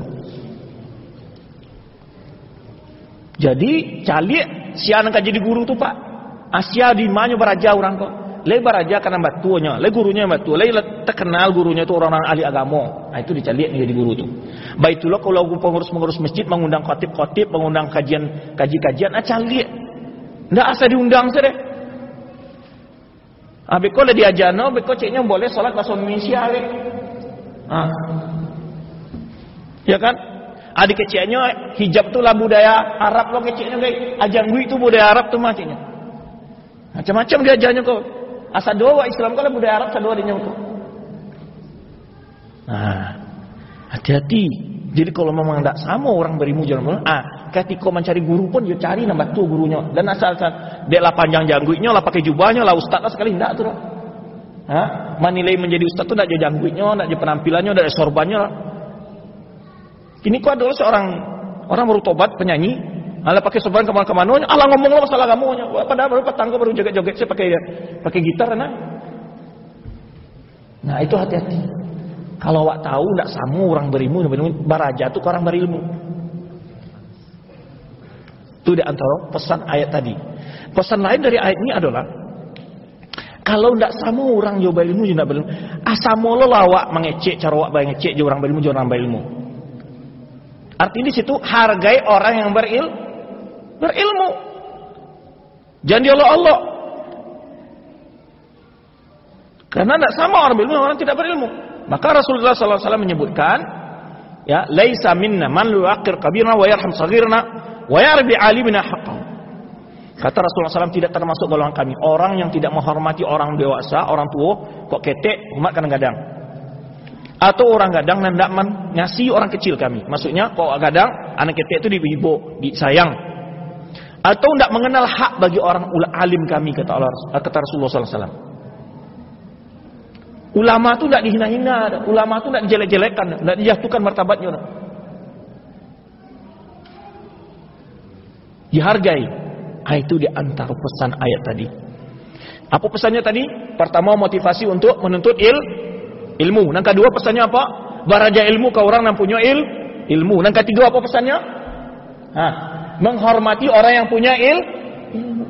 Jadi calik sian akan jadi guru tu Pak. Asia di mana beraja orang kok. Le beraja karena batunya, le gurunya batu, le terkenal gurunya tu orang-orang ahli agama. Nah, itu dicalik nih jadi guru tu. Baitullah kalau pengurus-pengurus masjid mengundang khatib-khatib, mengundang kajian kaji-kajian, ah calik. Ndak asal diundang saja. Ah beko le diajano, beko ceknya boleh salat bahasa Indonesia le. Ah. Ya kan? Adik kecilnya hijab tu lah budaya Arab lo kecilnya guys. Ajangui itu budaya Arab tu macamnya. Macam-macam dia ajarnya kok. Asal doa Islam kalau budaya Arab sadua dia nyangkut. Nah, hati-hati. Jadi kalau memang tidak sama orang berilmu jangan ah, ketika mencari guru pun dia cari nama tu gurunya. Dan asal-asal dia lah panjang jangguinya lah pakai jubahnya lah ustaz lah sekali enggak tu lah. Ha? Menilai menjadi ustaz tu enggak ada jangguinya, enggak ada penampilannya, enggak ada sorbannya lah. Ini kok adalah seorang orang baru tobat penyanyi, ala pakai sorban kemana-kemana, ala ngomong lah masalah kamunya. Padahal baru petang baru joget-joget saya pakai pakai gitar nah. Nah, itu hati-hati. Kalau awak tahu tidak sama orang berilmu, baraja itu orang berilmu. Itu di antara pesan ayat tadi. Pesan lain dari ayat ini adalah kalau tidak sama orang yang berilmu juga berilmu. Asamo lo lawak mengecek cara awak mengecek je orang berilmu je orang berilmu. Artinya di situ hargai orang yang beril berilmu. Jangan dia Allah. Karena tidak sama orang berilmu orang tidak berilmu. Maka Rasulullah sallallahu alaihi wasallam menyebutkan, ya, laisa minna man yuqir kabirna wa yarham saghirna wa yarbi alimina haqqan. Kata Rasulullah sallallahu alaihi wasallam tidak termasuk golongan kami orang yang tidak menghormati orang dewasa, orang tua, kok ketek umat kadang-kadang. Atau orang gadang dan tidak mengasihi orang kecil kami. Maksudnya kok gadang anak ketek itu diibu, disayang. Atau tidak mengenal hak bagi orang alim kami kata Allah, kata Rasulullah sallallahu alaihi wasallam. Ulama itu tidak dihina-hina, ulama itu tidak dijelek-jelekkan, tidak dijatuhkan martabatnya. Dihargai. Ah, itu di antara pesan ayat tadi. Apa pesannya tadi? Pertama motivasi untuk menuntut il, ilmu. Yang kedua pesannya apa? Baraja ilmu ke orang yang punya il, ilmu. Yang ketiga apa pesannya? Hah, menghormati orang yang punya il, ilmu.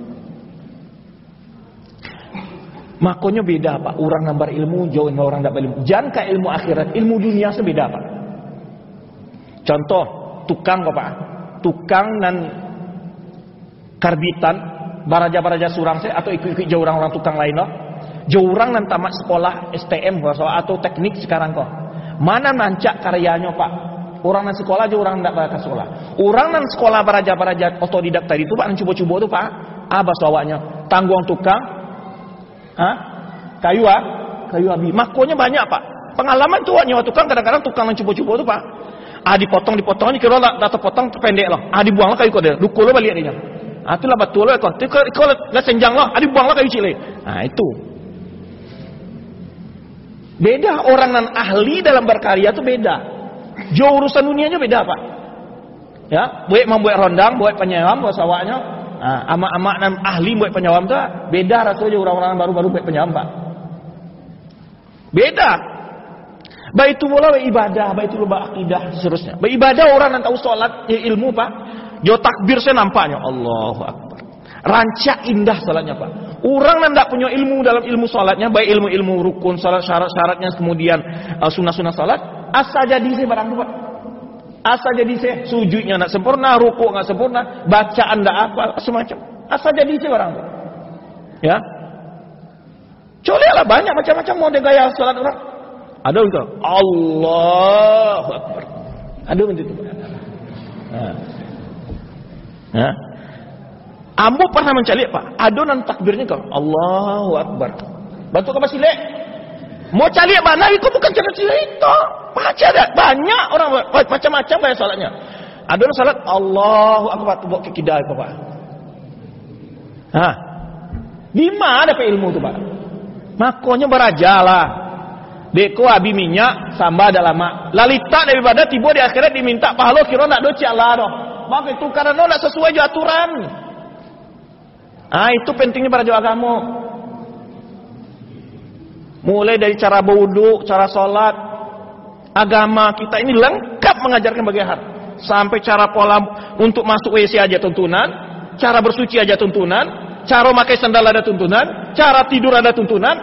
Makanya beda Pak, orang yang berilmu jauh dengan orang tidak berilmu. Jangan ke ilmu akhirat, ilmu dunia sebeda Pak. Contoh, tukang kok Pak, tukang dan karbitan, baraja-baraja surang saya atau ikut-ikut jauh orang-orang tukang lain loh. Jauh orang yang tamat sekolah S T M atau teknik sekarang kok. Mana nancak karyanya Pak? Orang yang sekolah jauh orang tidak berakas sekolah. Orang yang sekolah baraja-baraja otodidak tadi itu Pak, yang coba-coba itu Pak, apa soalnya? Tanggung tukang. Hah? Kayu ah, kayu abi. Makonya banyak Pak. Pengalaman tuh nyawa tukang kadang-kadang tukang yang cubo-cubo tuh Pak. Ah dipotong dipotong kira lah dah terpotong pendek loh. Ah dibuang lah kayu kau dia. Dukul lo balik dia. Ah itulah betul lo kau. Kau kau lah senjang loh. Ah dibuang lah kayu cilik. Ah itu. Beda orang yang ahli dalam berkarya tuh beda. Jauh urusan dunianya beda Pak. Ya, buat membuat rondang, buat penyewam, buat sawahnya. Ah, amak-amak dan ahli buat penyawam tu beda rasanya orang-orang baru-baru buat penyawam Pak. Beda. Baik itu pula ibadah, baik itu pula akidah seterusnya. Baik ibadah orang yang tahu solat ilmu Pak. Jo takbir saya nampaknya Allahu Akbar. Rancak indah solatnya Pak. Orang yang tidak punya ilmu dalam ilmu solatnya, baik ilmu-ilmu rukun, salat syarat-syaratnya, kemudian uh, sunnah-sunnah solat, asal jadi saya barang tu Pak. Asal jadi saya sujudnya nak sempurna, rukuk enggak sempurna, bacaan enggak apa semacam. Asal jadi saya orang tu. Ya. Coleklah banyak macam-macam model gaya salat orang. Ada itu. Allahu Akbar. Ada begitu. Nah. Nah. Ambo pernah mencalik Pak. Adonan takbirnya kau. Allahu Akbar. Bantu kau masih lek. Mau cari mana itu bukan cara cerita. Baca dah. Banyak orang macam-macam gaya salatnya. Adonan salat Allahu Akbar tu buat kekidai Pak. Ha. Di mana dapat ilmu tu Pak? Makanya berajalah. Deko abi minyak samba dah lama. Lalita daripada tiba di akhirat diminta pahala kira nak doci Allah doh. Maka itu karena nak sesuai je aturan. Ah itu pentingnya beraja agama. Mulai dari cara berwudu, cara solat, agama kita ini lengkap mengajarkan bagaimana sampai cara pola untuk masuk W C aja tuntunan, cara bersuci aja tuntunan, cara memakai sandal ada tuntunan, cara tidur ada tuntunan.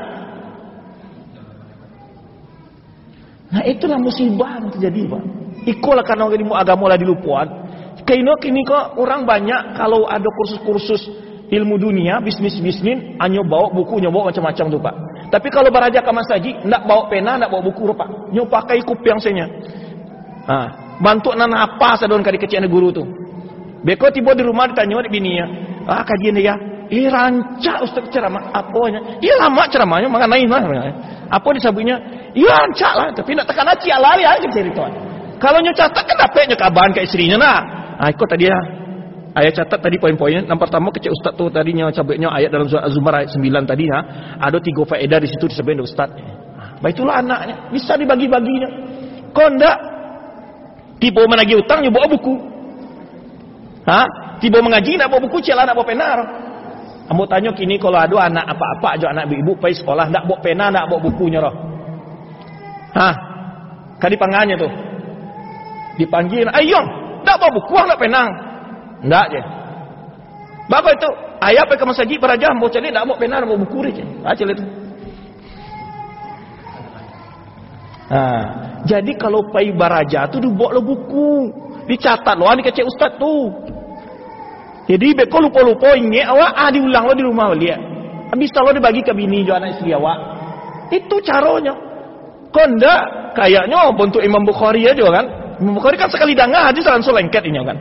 Nah itulah musibah yang terjadi Pak. Ikulah karena ilmu agama lah dilupuan. Kini kini kok orang banyak kalau ada kursus-kursus ilmu dunia, bisnis-bisnis, hanya bawa buku, bawa macam-macam tu Pak. Tapi kalau beraja ke masjid, nak bawa pena, nak bawa buku Pak. Nyo pakai kupiang senya. Ha, bantu nana apa sadon kali kecil guru tu. Beko tiba di rumah ditanya di bininya. Ah kajian dia. Eh rancak ustaz ceramah apanya? Iya lama ceramahnya mengenai mah. Apa disebutnya? Iya rancak lah, tapi nak tekan aci alari aja cerita. Kalau nyo catat kan dapatnya kabahan ke istrinya nah. Ah ikut tadi ya. Ayat catat tadi poin-poinnya. Yang pertama kecil ustaz tu tadinya cabutnya ayat dalam surah Az-Zumar ayat sembilan tadi ha. Ada tiga faedah di situ disebutkan ustaz. Bah itulah anaknya, bisa dibagi-baginya. Kau ndak tiba menagih utang nyo bawa buku. Ha? Tiba mengaji nak bawa buku, celah nak bawa pena. Ambo tanya kini kalau ada anak apa-apa aja anak ibu pergi sekolah ndak bawa pena, ndak bawa bukunya roh. Hah? Kan dipanggilnya tuh. Dipanggil, "Ayo, ndak bawa buku, ndak penang." Ndak je. Bapak itu, ayah pergi ke masjid beraja, mau cari ndak bawa pena, ndak bawa buku je. Ah cel itu. Nah, jadi kalau pergi beraja tu dibawa lo buku, dicatat lo, ni kecil ustaz tu. Jadi beko lupa-lupa ingat awak ah diulang lo di rumah dia. Habis kalau dibagi ke bini jo anak istri awak. Itu caranya. Kau ndak kayaknya bentuk Imam Bukhari aja kan. Imam Bukhari kan sekali dengar hadis langsung lengket ini kan.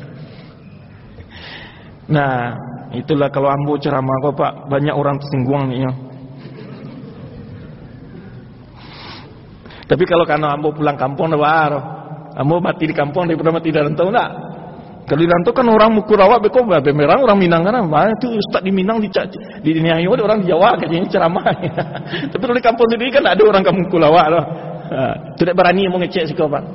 Nah, itulah kalau ambo ceramah kok Pak, banyak orang tersinggung nih. Tapi kalau karena ambo pulang kampung dah baru. Ambo mati di kampung daripada mati di rantau enggak. Kalau di rantau kan orang mukur awak beko bemerang orang Minang kan. Mana tu ustaz di Minang di di Niayo ada orang di Jawa kayaknya ceramah. Tapi kalau di kampung sendiri kan ada orang kampung kulawak loh. Ha, tidak berani mau ngecek sikau Pak.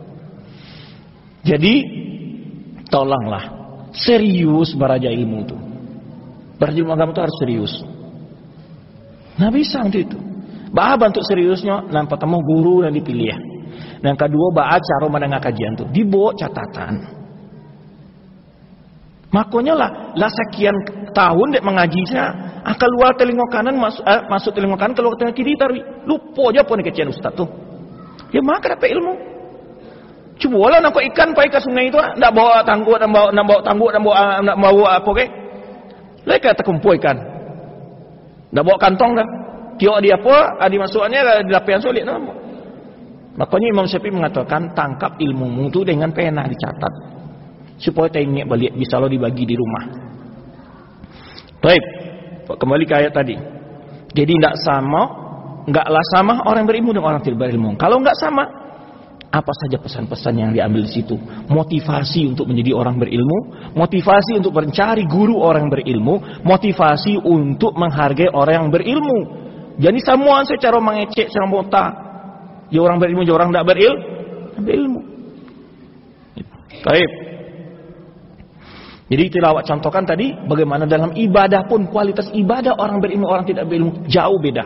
Jadi tolonglah serius beraja ilmu itu. Beraja ilmu agama itu harus serius. Nah bisa itu. Bah bentuk seriusnya nampak temu guru yang dipilih. Yang kedua bah cara mendengar kajian itu dibawa catatan. Makanya lah, lah sekian tahun dek mengajinya, ah keluar telinga kanan masuk eh, masuk telinga kanan keluar telinga kiri taruh. Lupa aja pun kecian ustaz tu. Ya maka dapat ilmu. Cuba lah nak ikan pergi ke sungai itu, nak bawa tangguh, nak bawa nak bawa tangguh, nak bawa nak bawa apa ke? Leka terkumpul ikan. Nak bawa kantong dah. Tiok dia apa? Adi masuknya di lapian sulit nah. Makanya Imam Syafi'i mengatakan tangkap ilmumu itu dengan pena dicatat. Supaya tak ingat balik bisa lo dibagi di rumah. Baik, kembali ke ayat tadi. Jadi tidak sama, enggaklah sama orang berilmu dengan orang tidak berilmu. Kalau enggak sama, apa saja pesan-pesan yang diambil di situ? Motivasi untuk menjadi orang berilmu, motivasi untuk mencari guru orang berilmu, motivasi untuk menghargai orang yang berilmu. Jadi semua secara mengecek, secara mota, ya orang berilmu, ya orang tidak beril, berilmu. Baik. Jadi itulah awak contohkan tadi bagaimana dalam ibadah pun kualitas ibadah orang berilmu orang tidak berilmu jauh beda.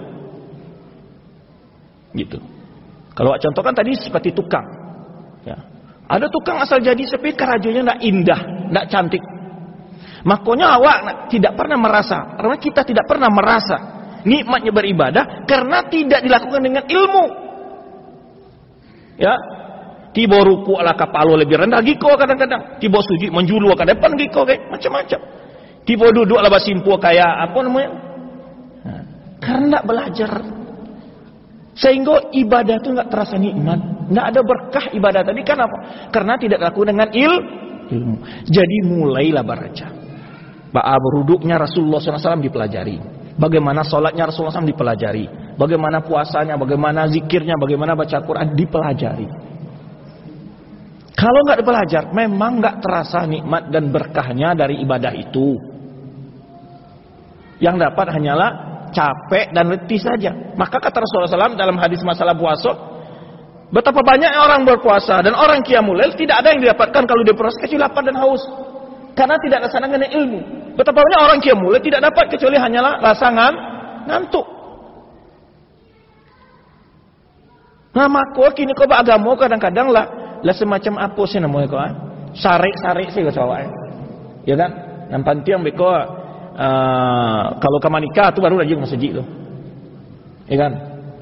Gitu. Kalau awak contohkan tadi seperti tukang. Ya. Ada tukang asal jadi tapi kerajuannya tidak indah, tidak cantik. Makanya awak tidak pernah merasa, karena kita tidak pernah merasa nikmatnya beribadah karena tidak dilakukan dengan ilmu. Ya. Tiba ruku ala kapalo lebih rendah giko kadang-kadang. Tiba sujud menjulu ke depan giko kayak macam-macam. Tiba duduk ala basimpu kayak apa namanya? Nah, Karena tidak belajar. Sehingga ibadah itu nggak terasa nikmat, nggak ada berkah ibadah tadi. Kenapa? Karena tidak laku dengan il, ilmu. Jadi mulailah baca. Bab ruduknya Rasulullah shallallahu alaihi wasallam dipelajari. Bagaimana sholatnya Rasulullah shallallahu alaihi wasallam dipelajari. Bagaimana puasanya, bagaimana zikirnya, bagaimana baca Quran dipelajari. Kalau nggak dipelajar, memang nggak terasa nikmat dan berkahnya dari ibadah itu. Yang dapat hanyalah capek dan letih saja. Maka kata Rasulullah shallallahu alaihi wasallam dalam hadis masalah puasa, betapa banyak orang berpuasa dan orang qiyamul lail tidak ada yang didapatkan kalau dia berpuasa kecuali lapar dan haus. Karena tidak laksanakan ilmu. Betapa banyak orang qiyamul lail tidak dapat kecuali hanyalah rasa ngantuk. Nah, maka kini kau beragama kadang-kadang lah lah semacam apa sih namanya kau? Sarik-sarik sih kau cawai. Ya kan? Nampak tiang beko Uh, kalau kamu nikah tu baru rajin masjid tu, ya kan?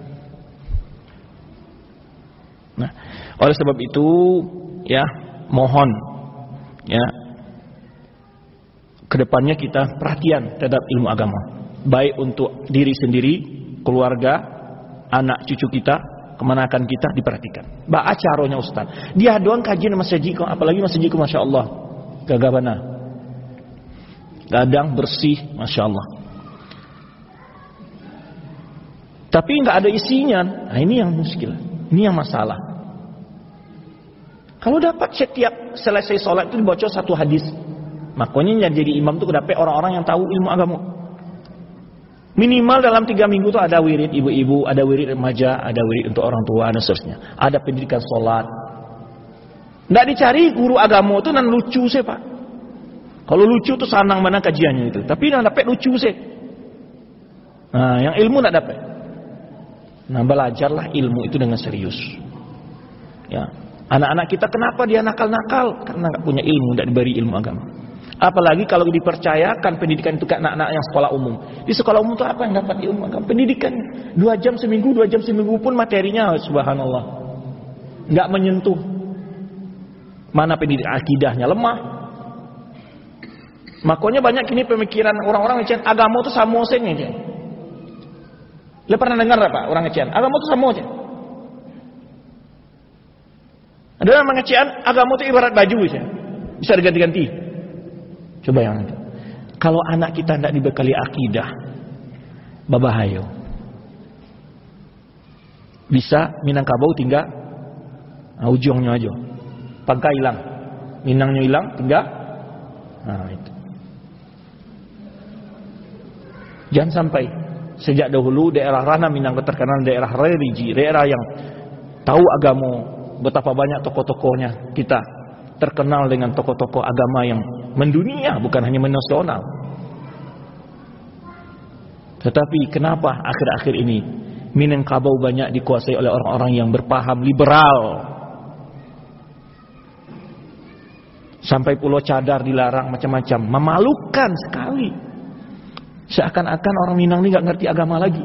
Nah, oleh sebab itu, ya mohon, ya kedepannya kita perhatian terhadap ilmu agama, baik untuk diri sendiri, keluarga, anak cucu kita, kemanakan kita diperhatikan. Baca caranya Ustaz. Dia doang kajian masjid kau, apalagi masjid kau, masya Allah, gagabana. Kadang bersih, masya Allah. Tapi nggak ada isinya. Nah, ini yang muskil, ini yang masalah. Kalau dapat setiap selesai sholat itu dibaca satu hadis, makanya yang jadi imam itu dapat orang-orang yang tahu ilmu agama. Minimal dalam tiga minggu itu ada wirid ibu-ibu, ada wirid remaja, ada wirid untuk orang tua dan seterusnya. Ada pendidikan sholat. Nggak dicari guru agama itu nan lucu sih Pak. Kalau lucu tuh senang mana kajiannya itu, tapi nak dapat lucu sih. Nah, yang ilmu nak dapat. Nah, belajarlah ilmu itu dengan serius. Ya, anak-anak kita kenapa dia nakal-nakal? Karena nggak punya ilmu, tidak diberi ilmu agama. Apalagi kalau dipercayakan pendidikan itu ke anak-anak yang sekolah umum. Di sekolah umum itu apa yang dapat ilmu agama? Pendidikan dua jam seminggu, dua jam seminggu pun materinya, subhanallah, nggak menyentuh. Mana pendidikan akidahnya lemah. Makanya banyak kini pemikiran orang-orang ngecian agama itu sama saja aja. Lo pernah dengar apa orang ngecian agama itu sama aja? Ada yang mengecian agama itu ibarat baju aja, bisa diganti-ganti. Coba yang itu. Kalau anak kita tidak dibekali akidah, babahayo. Bisa Minangkabau tinggal nah, ujungnya aja, pangka hilang, Minangnya hilang, tinggal. Nah itu. Jangan sampai sejak dahulu daerah Rana Minang terkenal daerah religi, daerah yang tahu agama, betapa banyak tokoh-tokohnya kita terkenal dengan tokoh-tokoh agama yang mendunia, bukan hanya menasional. Tetapi kenapa akhir-akhir ini Minangkabau banyak dikuasai oleh orang-orang yang berpaham liberal, sampai pulau cadar dilarang macam-macam, memalukan sekali. Seakan-akan orang Minang ini nggak ngerti agama lagi.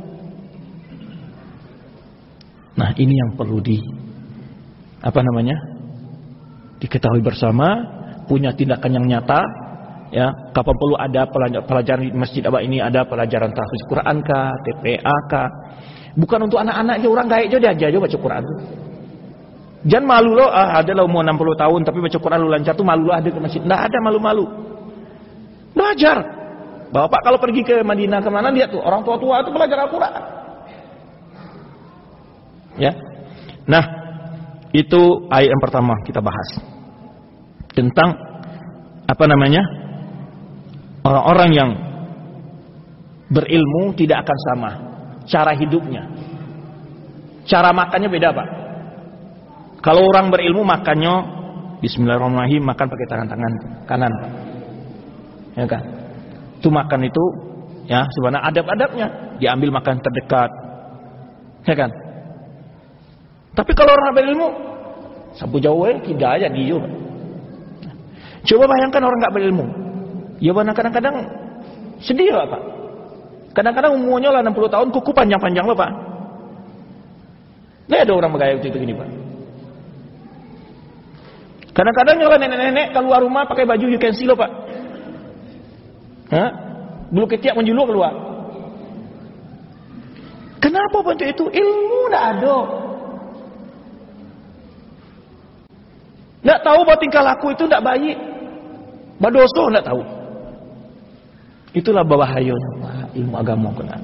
Nah, ini yang perlu di apa namanya diketahui bersama, punya tindakan yang nyata. Ya, kapan perlu ada pelajaran di masjid apa ini, ada pelajaran tahfiz Quran kah, T P A kah? Bukan untuk anak-anak aja, orang gaek aja diajar aja baca Quran. Jangan malu loh, ah, ada lah umur enam puluh tahun tapi baca Quran lu lancar tuh malu lah ada ke masjid. Nggak ada malu-malu. Belajar. Bapak kalau pergi ke Madinah kemana lihat tuh orang tua-tua itu belajar Al-Quran. Ya. Nah, itu ayat yang pertama kita bahas tentang apa namanya orang-orang yang berilmu tidak akan sama cara hidupnya, cara makannya beda Pak. Kalau orang berilmu makannya Bismillahirrahmanirrahim, makan pakai tangan tangan kanan, ya kan? Itu makan itu ya sebenarnya adab-adabnya, diambil makan terdekat, ya kan? Tapi kalau orang berilmu sapu jauh tidak aja dia. Coba bayangkan orang nggak berilmu, ya benar kadang-kadang sedih lah Pak. Kadang-kadang umurnya lah enam puluh tahun, kuku panjang-panjang loh Pak. Ini ada orang bergaya itu gini Pak. Kadang-kadang nyola nenek-nenek keluar rumah pakai baju you can see loh Pak. Hah? Bulu ketiak menjulur keluar. Kenapa bentuk itu? Ilmu tidak ada. Tidak tahu bahwa tingkah laku itu tidak baik. Berdosa tidak tahu. Itulah bahayanya ilmu agama kena.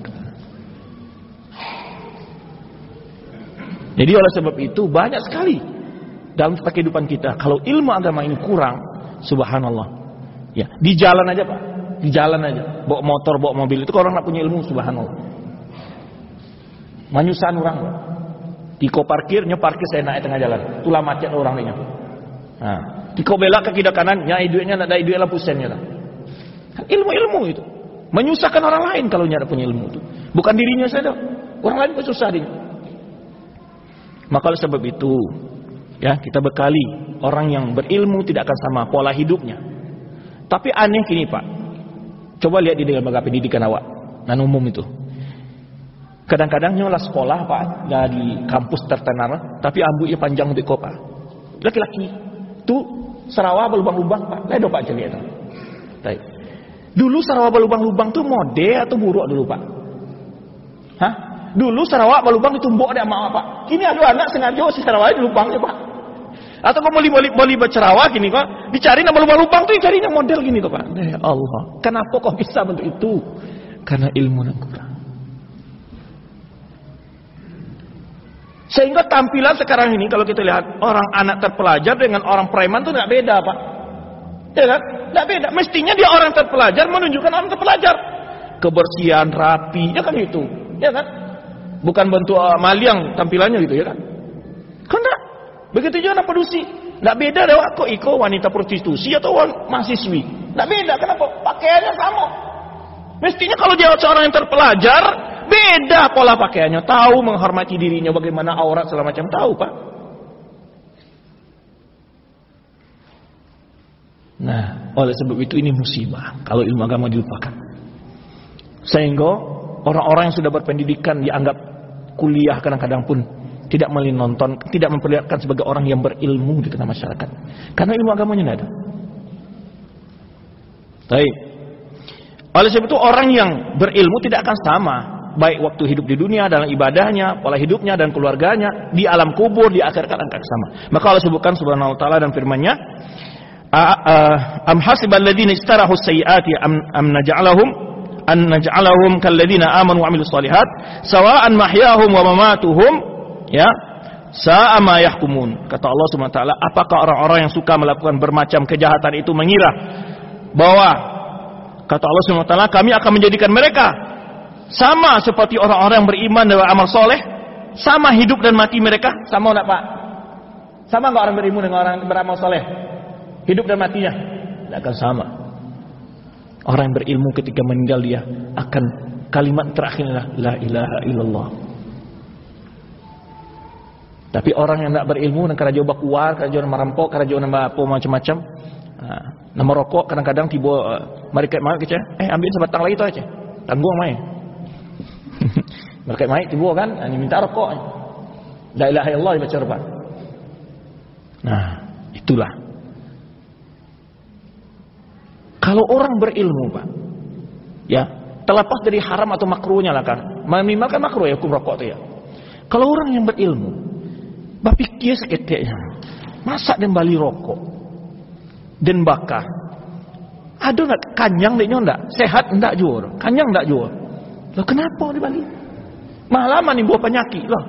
Jadi oleh sebab itu banyak sekali dalam kehidupan kita kalau ilmu agama ini kurang, subhanallah. Ya, di jalan aja Pak. Di jalan aja. Bawa motor, bawa mobil itu kalau orang tidak punya ilmu, subhanallah. Menyusahkan orang. Tiko parkir, nyo parkir saya naik tengah jalan. Itulah macet orang ini. Nah, tiko belak ke kiri kanan, nyai duitnya nak ada duit lah pusennya lah. Ilmu-ilmu itu menyusahkan orang lain kalau nyara punya ilmu itu. Bukan dirinya saja, orang lain pun susah dia. Maka oleh sebab itu, ya kita bekali orang yang berilmu tidak akan sama pola hidupnya. Tapi aneh gini Pak, coba lihat di lembaga pendidikan awak, nan umum itu. Kadang-kadang nyolah sekolah Pak, dari kampus tertenar, tapi ambunya panjang untuk kopa. Laki-laki, itu Sarawak berlubang-lubang Pak, ledo Pak jadi itu. Baik. Dulu Sarawak berlubang-lubang tuh mode atau buruk dulu Pak? Hah? Dulu Sarawak berlubang ditumbuk ada sama Pak. Kini ada anak sengaja si Sarawak di lubangnya Pak. Atau kau mau beli bercerawak gini kok, dicari nama lubang-lubang tuh carinya model gini kok Pak. Ya Allah, kenapa kok bisa bentuk itu? Karena ilmu yang kurang. Sehingga tampilan sekarang ini kalau kita lihat orang anak terpelajar dengan orang preman itu tidak beda Pak. Ya kan? Tidak beda. Mestinya dia orang terpelajar menunjukkan orang terpelajar. Kebersihan, rapi, ya kan itu. Ya kan? Bukan bentuk uh, maliang tampilannya gitu ya kan? Karena begitu juga anak pedusi. Tidak beda dah kok iko wanita prostitusi atau mahasiswi. Tidak beda. Kenapa? Pakaiannya sama. Mestinya kalau dia seorang yang terpelajar, beda pola pakaiannya, tahu menghormati dirinya, bagaimana aurat segala macam tahu Pak. Nah, oleh sebab itu ini musibah kalau ilmu agama dilupakan. Sehingga orang-orang yang sudah berpendidikan dianggap kuliah kadang-kadang pun tidak menonton, tidak memperlihatkan sebagai orang yang berilmu di tengah masyarakat. Karena ilmu agamanya tidak ada. Baik. Oleh sebab itu orang yang berilmu tidak akan sama, baik waktu hidup di dunia, dalam ibadahnya, pola hidupnya dan keluarganya, di alam kubur, di akhir akan sama. Maka Allah sebutkan subhanahu wa ta'ala dan firman-Nya, am hasibal ladzina istarahu sayyiati am, am naj'alahum an naj'alahum kal ladzina amanu wa amilus shalihat sawa'an mahyahum wa mamatuhum ya sa'a ma yahkumun. Kata Allah subhanahu wa ta'ala, apakah orang-orang yang suka melakukan bermacam kejahatan itu mengira bahwa kata Allah subhanahu wa ta'ala kami akan menjadikan mereka sama seperti orang-orang yang beriman dan beramal soleh, sama hidup dan mati mereka, sama enggak Pak? Sama enggak orang berilmu dengan orang beramal soleh? Hidup dan matinya tidak akan sama. Orang yang berilmu ketika meninggal dia akan kalimat terakhirnya la ilaha illallah. Tapi orang yang tidak berilmu dan kerja jauh keluar, kerja jauh merampok, kerja jauh apa macam-macam, nah, nama rokok kadang-kadang tiba uh, mereka main kece, eh ambil sebatang lagi tu aja, tanggung main. Mereka main tiba kan, ini minta rokok, la ilaha illallah dibaca Pak. Nah, itulah. Kalau orang berilmu Pak, ya terlepas dari haram atau makruhnya lah kan, minimal kan makruh ya hukum rokok tu ya. Kalau orang yang berilmu, berpikir seketiknya, masak dan bali rokok dan bakar, ada nggak kanyang deknya ndak, sehat ndak jual, kanyang ndak jual. Lah kenapa di Bali? Malaman nih buah penyakit lah.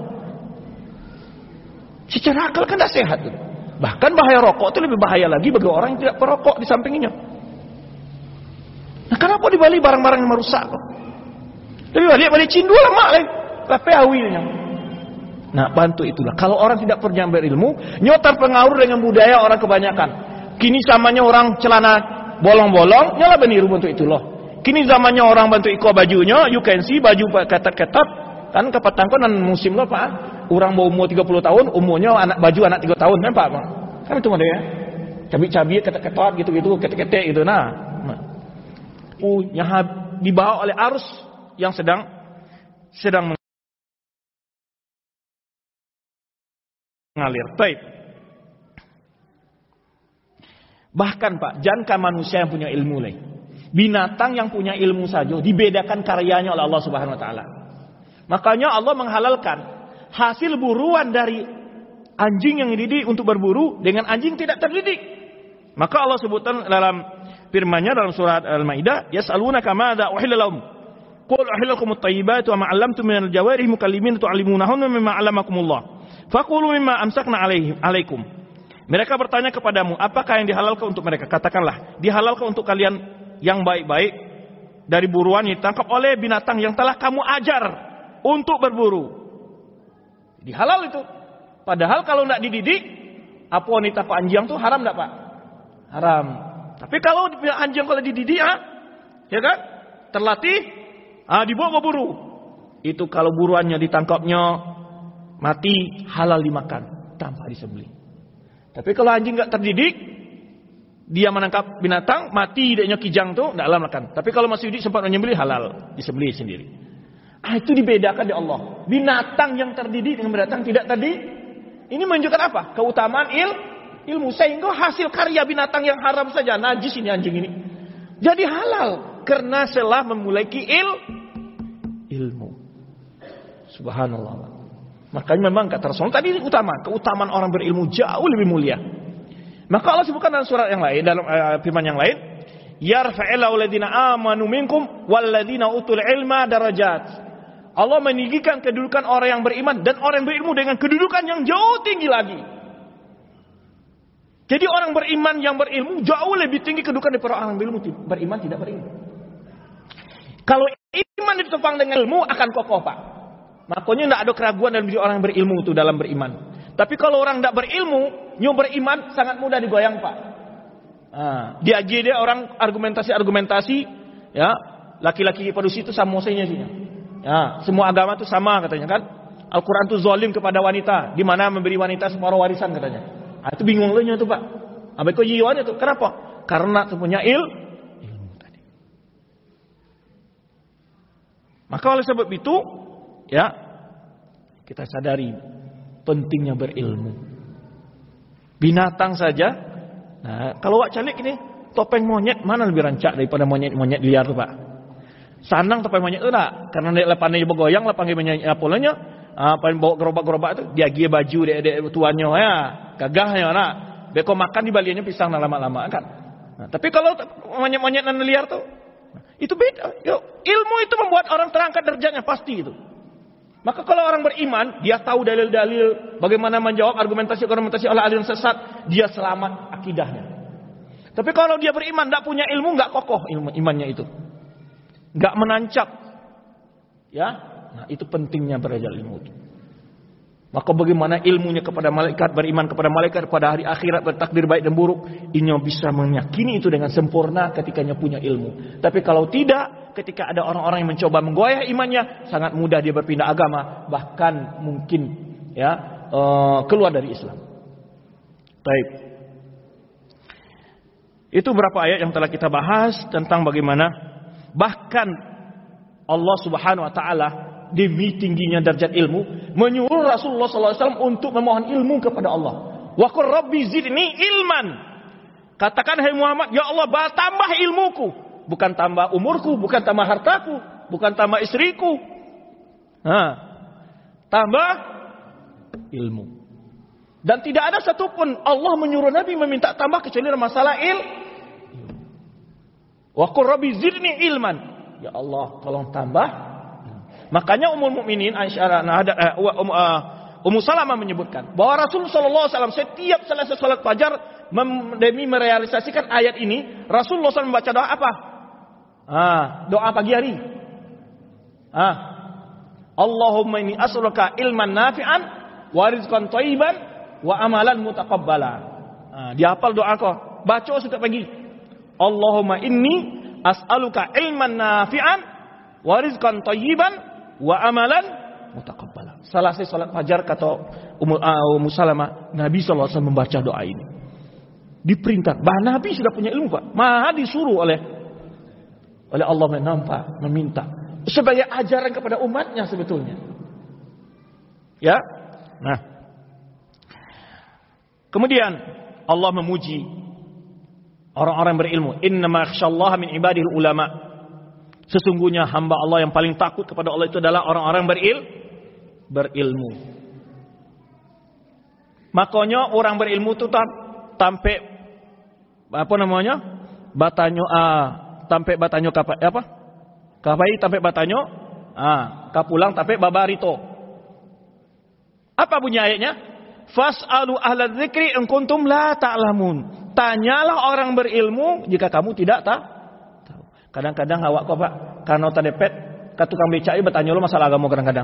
Secara akal kan ndak sehat tuh. Bahkan bahaya rokok itu lebih bahaya lagi bagi orang yang tidak perokok di sampingnya. Nah, kenapa di Bali barang-barang yang merusak kok? Lebih Bali Bali cindu lama leh, tapi awilnya. Nah, bantu itulah. Kalau orang tidak pernah berilmu, nyotar pengaruh dengan budaya orang kebanyakan. Kini zamannya orang celana bolong-bolong, nyala beniru bentuk itu loh. Kini zamannya orang bantu iko bajunya, you can see baju ketat-ketat. Kan kapatangko nan musim lo Pak. Orang mau umur tiga puluh tahun, umurnya anak baju anak tiga tahun kan Pak. Kan itu mana ya? Cabi-cabi ketat-ketat gitu-gitu, ketek-ketek gitu nah. Yang dibawa oleh arus yang sedang sedang mengalir. Baik. Bahkan Pak, jangan manusia yang punya ilmu lain. Binatang yang punya ilmu saja dibedakan karyanya oleh Allah Subhanahu wa taala. Makanya Allah menghalalkan hasil buruan dari anjing yang dididik untuk berburu dengan anjing tidak terdidik. Maka Allah sebutkan dalam firman-Nya dalam surat Al-Maidah, yas'alunaka madza uhilla lahum. Qul uhilla lakumut thayyibatu wa ma 'allamtum minal jawarih mukallimin tu'allimunahunna mimma 'allamakumullah. Faqulu mimma amsakna 'alaihim 'alaikum. Mereka bertanya kepadamu, apakah yang dihalalkan untuk mereka? Katakanlah, dihalalkan untuk kalian yang baik-baik dari buruan yang ditangkap oleh binatang yang telah kamu ajar untuk berburu. Dihalal itu. Padahal kalau tidak dididik, apa wanita Pak anjing itu haram tidak Pak? Haram. Tapi kalau anjing kalau dididik, ah, ya kan, terlatih, ah, dibawa berburu. Itu kalau buruannya ditangkapnya mati, halal dimakan tanpa disembelih. Tapi kalau anjing nggak terdidik, dia menangkap binatang mati, idenya kijang tuh tidak halal makan. Tapi kalau masih didik sempat menyembelih, halal disembelih sendiri. Ah, itu dibedakan di Allah. Binatang yang terdidik dengan binatang tidak terdidik. Ini menunjukkan apa? Keutamaan il, ilmu. Sehingga hasil karya binatang yang haram saja, najis ini anjing ini, jadi halal karena telah memiliki il, ilmu. Subhanallah. Makanya memang kata Rasul tadi utama, keutamaan orang berilmu jauh lebih mulia. Maka Allah sebutkan dalam surat yang lain, dalam uh, firman yang lain, yarfa'illahu alladziina aamanu minkum walladziina utul ilma darajat. Allah meninggikan kedudukan orang yang beriman dan orang yang berilmu dengan kedudukan yang jauh tinggi lagi. Jadi orang beriman yang berilmu jauh lebih tinggi kedudukan daripada orang berilmu beriman tidak berilmu. Kalau iman ditopang dengan ilmu akan kokoh Pak. Makanya tidak ada keraguan dalam diri orang yang berilmu itu dalam beriman. Tapi kalau orang tidak berilmu, nyo beriman sangat mudah digoyang Pak. Nah, dia dia orang argumentasi-argumentasi, ya laki-laki perusi itu sama mosenya sih. Ya, semua agama itu sama katanya kan. Al-Quran itu zalim kepada wanita, di mana memberi wanita separuh warisan katanya. Ah, itu bingung lenya tuh Pak. Apa kok jiwanya tuh? Kenapa? Karena itu punya il, ilmu tadi. Maka oleh sebab itu, ya kita sadari pentingnya berilmu. Binatang saja. Nah, kalau wak calik ini topeng monyet mana lebih rancak daripada monyet-monyet liar tuh Pak? Sanang topeng monyet itu nak, karena dia lepas dia bergoyang, lepas dia menyanyi apolanya, apa bawa gerobak-gerobak itu, dia gie baju dia dia tuannya ya, gagahnya nak. Beko makan di baliannya pisang lama-lama kan. Nah, tapi kalau monyet-monyet nan liar tuh, itu beda. Yo, ilmu itu membuat orang terangkat derajatnya pasti itu. Maka kalau orang beriman, dia tahu dalil-dalil bagaimana menjawab argumentasi-argumentasi oleh aliran sesat, dia selamat akidahnya. Tapi kalau dia beriman, tidak punya ilmu, nggak kokoh ilmu imannya itu. Nggak menancap, ya. Nah itu pentingnya belajar ilmu itu. Maka bagaimana ilmunya kepada malaikat, beriman kepada malaikat, pada hari akhirat, bertakdir baik dan buruk, ini bisa meyakini itu dengan sempurna ketika dia punya ilmu. Tapi kalau tidak, ketika ada orang-orang yang mencoba menggoyah imannya, sangat mudah dia berpindah agama, bahkan mungkin ya uh, keluar dari Islam. Baik. Itu beberapa ayat yang telah kita bahas tentang bagaimana bahkan Allah Subhanahu wa taala demi tingginya derajat ilmu menyuruh Rasulullah sallallahu alaihi wasallam untuk memohon ilmu kepada Allah. Wa qur rabbi zidni ilman. Katakan hai Muhammad, ya Allah tambah ilmuku, bukan tambah umurku, bukan tambah hartaku, bukan tambah istriku. Nah, tambah ilmu. Dan tidak ada satupun Allah menyuruh Nabi meminta tambah kecuali masalah ilmu. Wa qur rabbi zidni ilman. Ya Allah, tolong tambah. Makanya Ummul Mukminin Aisyah ada uh, um, uh, Ummu Salamah menyebutkan bahwa Rasulullah sallallahu alaihi wasallam setiap selesai salat fajar demi merealisasikan ayat ini, Rasulullah sallallahu alaihi wasallam membaca doa apa? Ah, doa pagi hari. Ah. Allahumma inni as'aluka ilman nafi'an wa rizqan thayyiban wa amalan mutaqabbala. Ah, dia hafal doa kok. Baca setiap pagi. Allahumma inni as'aluka ilman nafi'an wa rizqan thayyiban wa amalan mutaqabbala. Selesai salat fajar kata Ummu uh, Salamah, Nabi sallallahu alaihi wasallam membaca doa ini. Diperintah, bah Nabi sudah punya ilmu Pak. Maha disuruh oleh oleh Allah menampak, meminta sebagai ajaran kepada umatnya sebetulnya. Ya. Nah. Kemudian Allah memuji orang-orang berilmu. Innama yakhsyallaha min ibadil ulama. Sesungguhnya hamba Allah yang paling takut kepada Allah itu adalah orang-orang beril, berilmu. Makanya orang berilmu itu tampe apa namanya? Batanyo ah, tampe batanyo kapa apa? Kapai tampe batanyo ah, kapulang tampe babarito. Apa bunyi ayatnya? Fas'alu ahla dzikri in kuntum la ta'lamun. Tanyalah orang berilmu jika kamu tidak tahu. Kadang-kadang awak kok Pak, karena tadepet ka tukang beca ieu bertanya lo masalah agama kadang-kadang.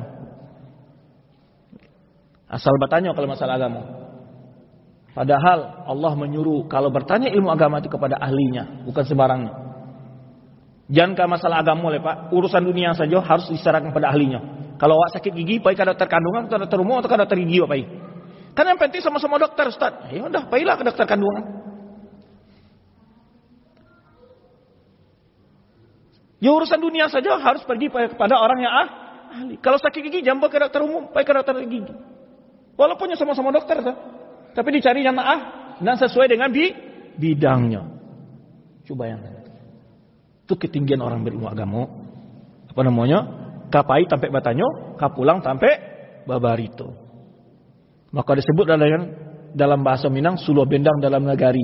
Asal bertanya kalau masalah agama. Padahal Allah menyuruh kalau bertanya ilmu agama itu kepada ahlinya, bukan sembarangnya. Jangan ke masalah agama le Pak, urusan dunia saja harus diserahkan kepada ahlinya. Kalau awak sakit gigi, pai ke dokter kandungan atau dokter umum atau ke dokter gigi Pak pai. Kan yang penting sama-sama dokter Ustaz. Ya udah, pailah ke dokter kandungan. Ya urusan dunia saja harus pergi kepada orang yang ah, ahli. Kalau sakit gigi jangan ke dokter umum, pergi ke dokter gigi. Walaupun sama-sama dokter, tak? Tapi dicari yang ah dan sesuai dengan bi bidangnya. Coba yang itu ketinggian orang berilmu agama. Apa namanya? Kapai tampe batanyo, kapulang tampe babarito. Maka disebut dalam dalam bahasa Minang sulo bendang dalam negari.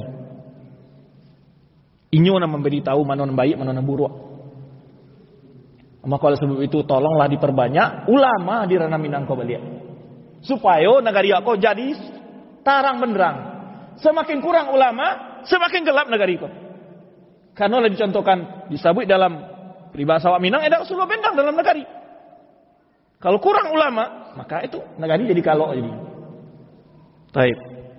Inyo na memberitahu mana yang baik, mana yang buruk. Maka oleh sebab itu tolonglah diperbanyak ulama di ranah Minangkabau beliau. Supaya negari aku jadi tarang benderang. Semakin kurang ulama, semakin gelap negari aku. Karena oleh dicontohkan disebut dalam peribahasa awak Minang ada sulo bendang dalam negari. Kalau kurang ulama, maka itu negari jadi kalok jadi. Baik.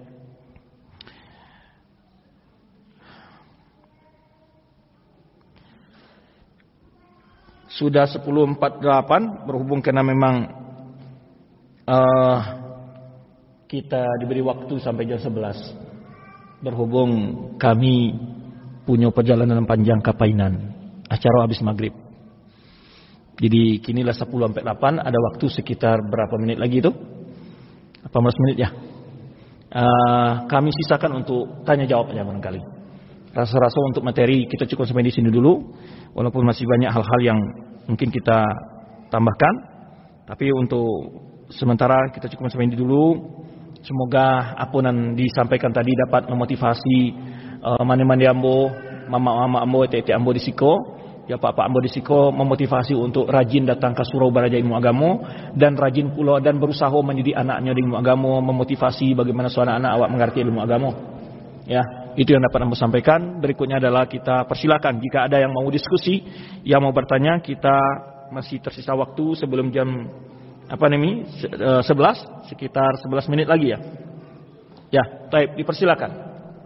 Sudah sepuluh empat puluh delapan berhubung karena memang uh, kita diberi waktu sampai jam sebelas. Berhubung kami punya perjalanan panjang ke Painan. Acara habis maghrib. Jadi kinilah sepuluh sampai delapan, ada waktu sekitar berapa menit lagi itu? delapan belas menit ya. Uh, kami sisakan untuk tanya jawab aja barangkali. Rasa-rasa untuk materi kita cukup sampai di sini dulu. Walaupun masih banyak hal-hal yang mungkin kita tambahkan, tapi untuk sementara kita cukup sampai ini dulu. Semoga apa yang disampaikan tadi dapat memotivasi uh, mane-mane ambo, mama-mama ambo, tete ambo di Siko, ya pak-pak ambo di Siko memotivasi untuk rajin datang ke surau belajar ilmu agama dan rajin pula dan berusaha mendidik anaknya di ilmu agama, memotivasi bagaimana seorang anak awak mengerti ilmu agama. Ya. Itu yang dapat saya sampaikan. Berikutnya adalah kita persilakan jika ada yang mau diskusi, yang mau bertanya, kita masih tersisa waktu sebelum jam apa nih sebelas, sekitar sebelas menit lagi ya. Ya, baik, dipersilakan.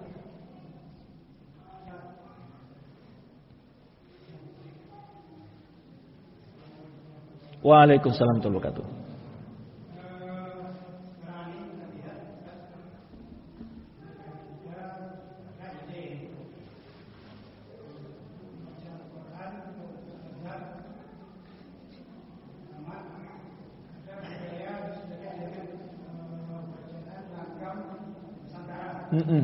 Waalaikumsalam warahmatullahi wabarakatuh. Hmm.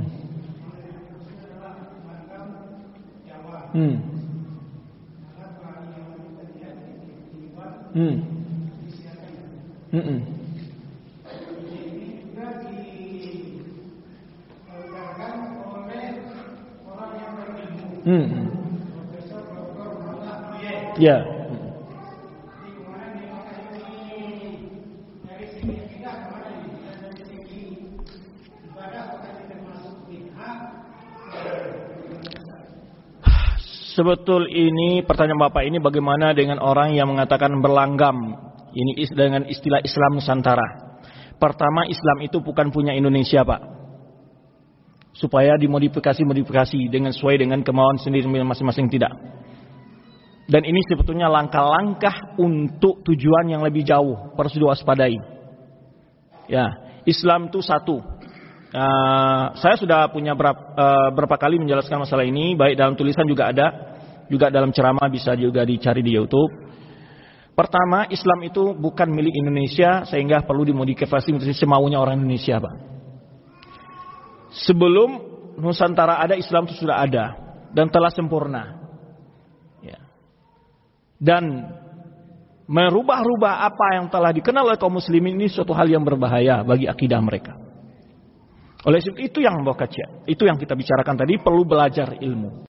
Hmm. Hmm. Hmm. Hmm. Ya. Sebetul ini pertanyaan Bapak ini bagaimana dengan orang yang mengatakan berlanggam ini dengan istilah Islam Nusantara. Pertama, Islam itu bukan punya Indonesia Pak. Supaya dimodifikasi-modifikasi dengan sesuai dengan kemauan sendiri masing-masing tidak. Dan ini sebetulnya langkah-langkah untuk tujuan yang lebih jauh, harus diwaspadai. Ya, Islam itu satu. Uh, saya sudah punya berapa, uh, berapa kali menjelaskan masalah ini, baik dalam tulisan juga ada, juga dalam ceramah bisa juga dicari di YouTube. Pertama, Islam itu bukan milik Indonesia sehingga perlu dimodifikasi menjadi semaunya orang Indonesia, Pak. Sebelum Nusantara ada, Islam itu sudah ada dan telah sempurna. Ya. dan merubah-rubah apa yang telah dikenal oleh kaum muslimin ini suatu hal yang berbahaya bagi akidah mereka. Oleh sebab itu yang membawa kajian, itu yang kita bicarakan tadi, perlu belajar ilmu.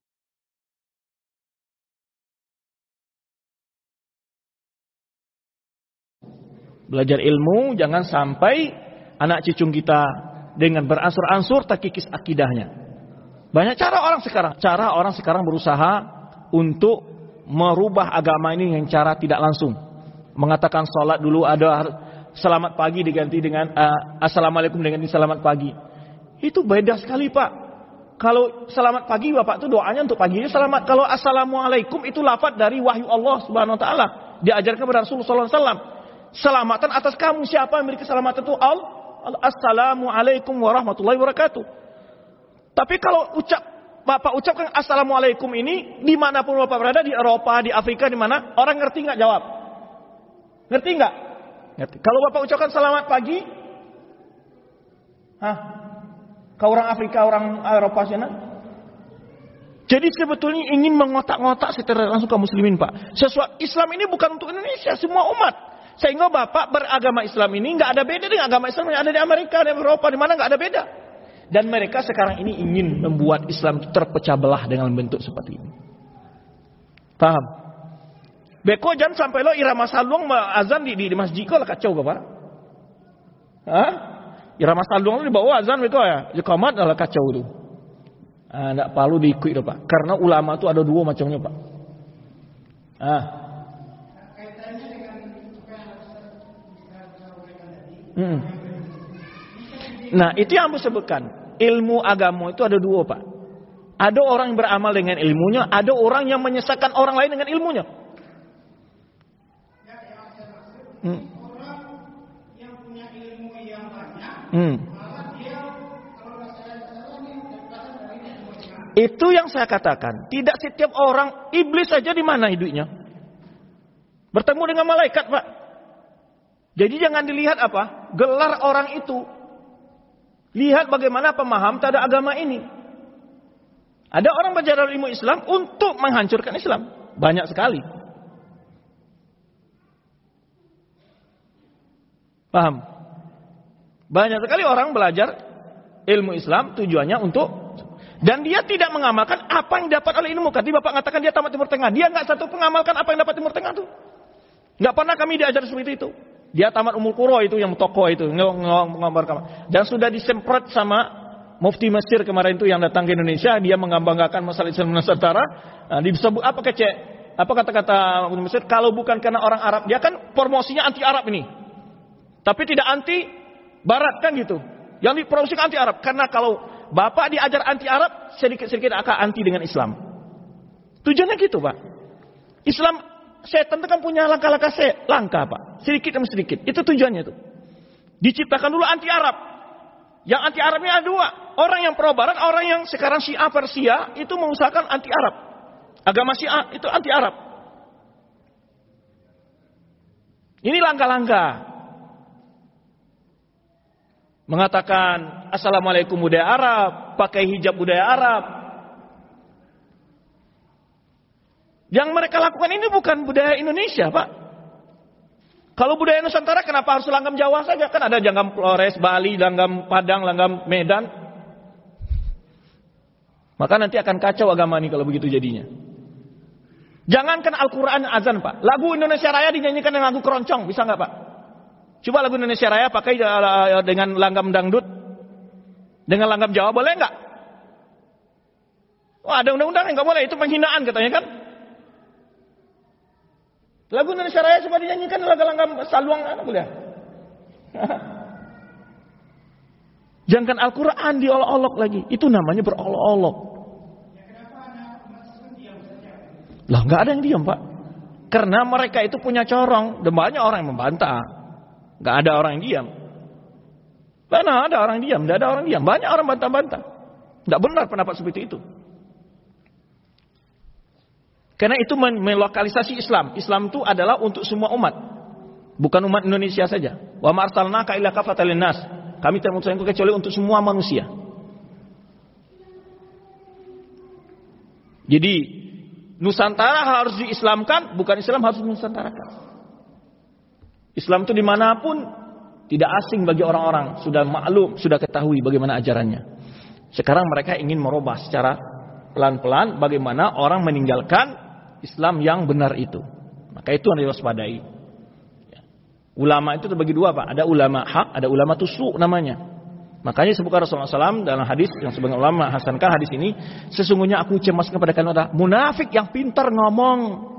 Belajar ilmu, jangan sampai anak cucu kita dengan beransur-ansur terkikis akidahnya. Banyak cara orang sekarang, cara orang sekarang berusaha untuk merubah agama ini dengan cara tidak langsung. Mengatakan sholat dulu ada selamat pagi diganti dengan uh, assalamualaikum dengan selamat pagi. Itu beda sekali Pak. Kalau selamat pagi Bapak itu doanya untuk paginya selamat. Kalau assalamualaikum itu lafaz dari wahyu Allah Subhanahu Wa Taala, diajarkan kepada Rasulullah Sallallahu Alaihi Wasallam. Selamatan atas kamu, siapa yang memiliki keselamatan itu? Allah. Assalamualaikum warahmatullahi wabarakatuh. Tapi kalau ucap Bapak ucapkan assalamualaikum ini dimanapun Bapak berada, di Eropa, di Afrika, di mana, orang ngerti nggak jawab? Ngerti nggak? Ngerti. Kalau Bapak ucapkan selamat pagi, hah? Ke orang Afrika, orang Eropa sana? Jadi sebetulnya ingin mengotak-ngotak secara langsung kaum muslimin Pak. Sesuatu Islam ini bukan untuk Indonesia, semua umat. Sehingga Bapak beragama Islam ini nggak ada beda dengan agama Islam yang ada di Amerika, di Eropa, di mana nggak ada beda. Dan mereka sekarang ini ingin membuat Islam itu terpecah belah dengan bentuk seperti ini. Paham? Beko jangan sampai lo irama saluang azan di, di, di masjid kau lah kacau Bapak. Hah? Irama saluang lo dibawa azan beko ya, jekamat lah kacau tu. Ah, nggak perlu diikut Pak. Karena ulama tu ada dua macamnya Pak. Ah. Hmm. Nah itu yang aku sebutkan, ilmu agama itu ada dua Pak. Ada orang yang beramal dengan ilmunya, ada orang yang menyesatkan orang lain dengan ilmunya. Hmm. Hmm. Itu yang saya katakan, tidak setiap orang, iblis saja di mana hidupnya? Bertemu dengan malaikat Pak. Jadi jangan dilihat apa? Gelar orang itu. Lihat bagaimana pemaham terhadap agama ini. Ada orang belajar ilmu Islam untuk menghancurkan Islam. Banyak sekali. Paham? Banyak sekali orang belajar ilmu Islam tujuannya untuk, dan dia tidak mengamalkan apa yang dapat oleh ilmu. Tadi Bapak mengatakan dia tamat Timur Tengah. Dia nggak satu mengamalkan apa yang dapat Timur Tengah itu. Nggak pernah kami diajar seperti itu. Dia tamat Ummul Qura itu yang tokoh itu menggambarkan. Dan sudah disemprot sama Mufti Mesir kemarin itu yang datang ke Indonesia, dia menggambarkan masalah Islam Nusantara. Nah, disebut apa kecek? Apa kata-kata Mufti Mesir? Kalau bukan karena orang Arab, dia kan promosinya anti Arab ini. Tapi tidak anti Barat kan gitu. Yang dipromosikan anti Arab. Karena kalau Bapak diajar anti Arab, sedikit-sedikit akan anti dengan Islam. Tujuannya gitu Pak. Islam setan itu kan punya langkah-langkah se langkah Pak, sedikit demi sedikit. Itu tujuannya itu. Diciptakan dulu anti Arab. Yang anti Arabnya ada dua. Orang yang pro Barat, orang yang sekarang Syiah Persia itu mengusahakan anti Arab. Agama Syiah itu anti Arab. Ini langkah-langkah. Mengatakan assalamualaikum budaya Arab, pakai hijab budaya Arab. Yang mereka lakukan ini bukan budaya Indonesia, Pak. Kalau budaya Nusantara kenapa harus langgam Jawa saja? Kan ada langgam Flores, Bali, langgam Padang, langgam Medan. Maka nanti akan kacau agama ini kalau begitu jadinya. Jangankan Al-Quran azan, Pak. Lagu Indonesia Raya dinyanyikan dengan lagu keroncong, bisa nggak Pak? Coba lagu Indonesia Raya pakai dengan langgam dangdut, dengan langgam Jawa, boleh nggak? Wah, ada undang-undang nggak boleh, itu penghinaan katanya kan? Lagu Indonesia Raya coba dinyanyikan langgam saluang, apa boleh? Jangan Al-Quran diolok-olok lagi, itu namanya berolok-olok. Lah nggak ada yang diam Pak, karena mereka itu punya corong dan banyak orang yang membantah. Nggak ada orang yang diam. Mana ada orang diam, nggak ada orang diam. Banyak orang bantah-bantah. Nggak benar pendapat seperti itu. Karena itu melokalisasi Islam. Islam itu adalah untuk semua umat, bukan umat Indonesia saja. Wa ma arsalnaka illa kafatan linnas. Kami tidak mengutus engkau kecuali untuk semua manusia. Jadi Nusantara harus diislamkan, bukan Islam harus dinusantarakan. Islam itu dimanapun tidak asing bagi orang-orang, sudah maklum, sudah ketahui bagaimana ajarannya. Sekarang mereka ingin merubah secara pelan-pelan bagaimana orang meninggalkan Islam yang benar itu. Maka itu yang diwaspadai. Ulama itu terbagi dua, Pak. Ada ulama hak, ada ulama tusuk namanya. Makanya disebutkan Rasulullah shallallahu alaihi wasallam dalam hadis yang sebagian ulama hasankan hadis ini, sesungguhnya aku cemas kepada kalian adalah munafik yang pintar ngomong.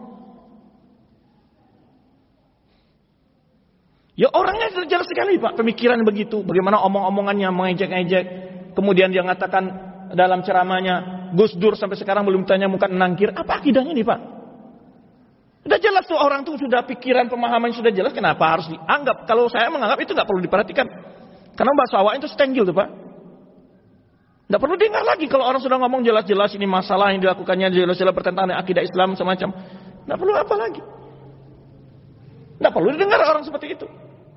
Ya orangnya jelas sekali, Pak, pemikiran begitu. Bagaimana omong-omongannya mengejek-ejek. Kemudian dia mengatakan dalam ceramahnya, Gus Dur sampai sekarang belum tanya muka nangkir. Apa akidahnya nih, Pak? Sudah jelas tuh orang tuh sudah pikiran pemahaman sudah jelas. Kenapa harus dianggap? Kalau saya menganggap itu nggak perlu diperhatikan. Karena bahasa awak itu stenggil tuh, Pak. Nggak perlu dengar lagi kalau orang sudah ngomong jelas-jelas ini masalah yang dilakukannya jelas-jelas bertentangan dengan akidah Islam semacam. Nggak perlu apa lagi. Nggak perlu didengar orang seperti itu.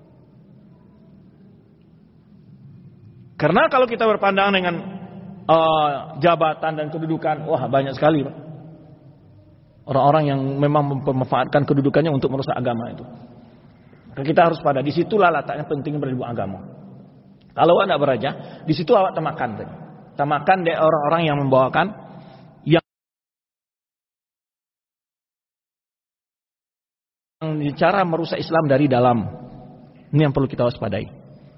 Karena kalau kita berpandangan dengan uh, jabatan dan kedudukan, wah banyak sekali, Pak. Orang-orang yang memang memanfaatkan kedudukannya untuk merusak agama itu. Maka kita harus pada disitulah letaknya pentingnya berilmu agama. Kalau Anda beraja, di situ awak temakan. Temakan dari orang-orang yang membawakan yang cara merusak Islam dari dalam. Ini yang perlu kita waspadai.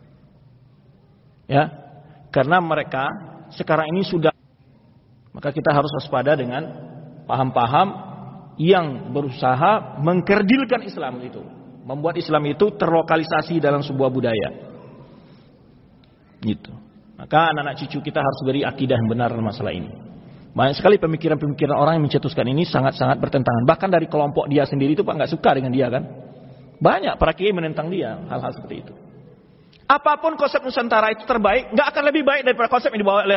Ya, karena mereka sekarang ini sudah, maka kita harus waspada dengan paham-paham yang berusaha mengkerdilkan Islam itu, membuat Islam itu terlokalisasi dalam sebuah budaya. Gitu. Maka anak-anak cucu kita harus beri akidah yang benar dalam masalah ini. Banyak sekali pemikiran-pemikiran orang yang mencetuskan ini sangat-sangat bertentangan. Bahkan dari kelompok dia sendiri itu Pak nggak suka dengan dia kan. Banyak para kiai menentang dia hal-hal seperti itu. Apapun konsep Nusantara itu terbaik, nggak akan lebih baik daripada konsep yang dibawa oleh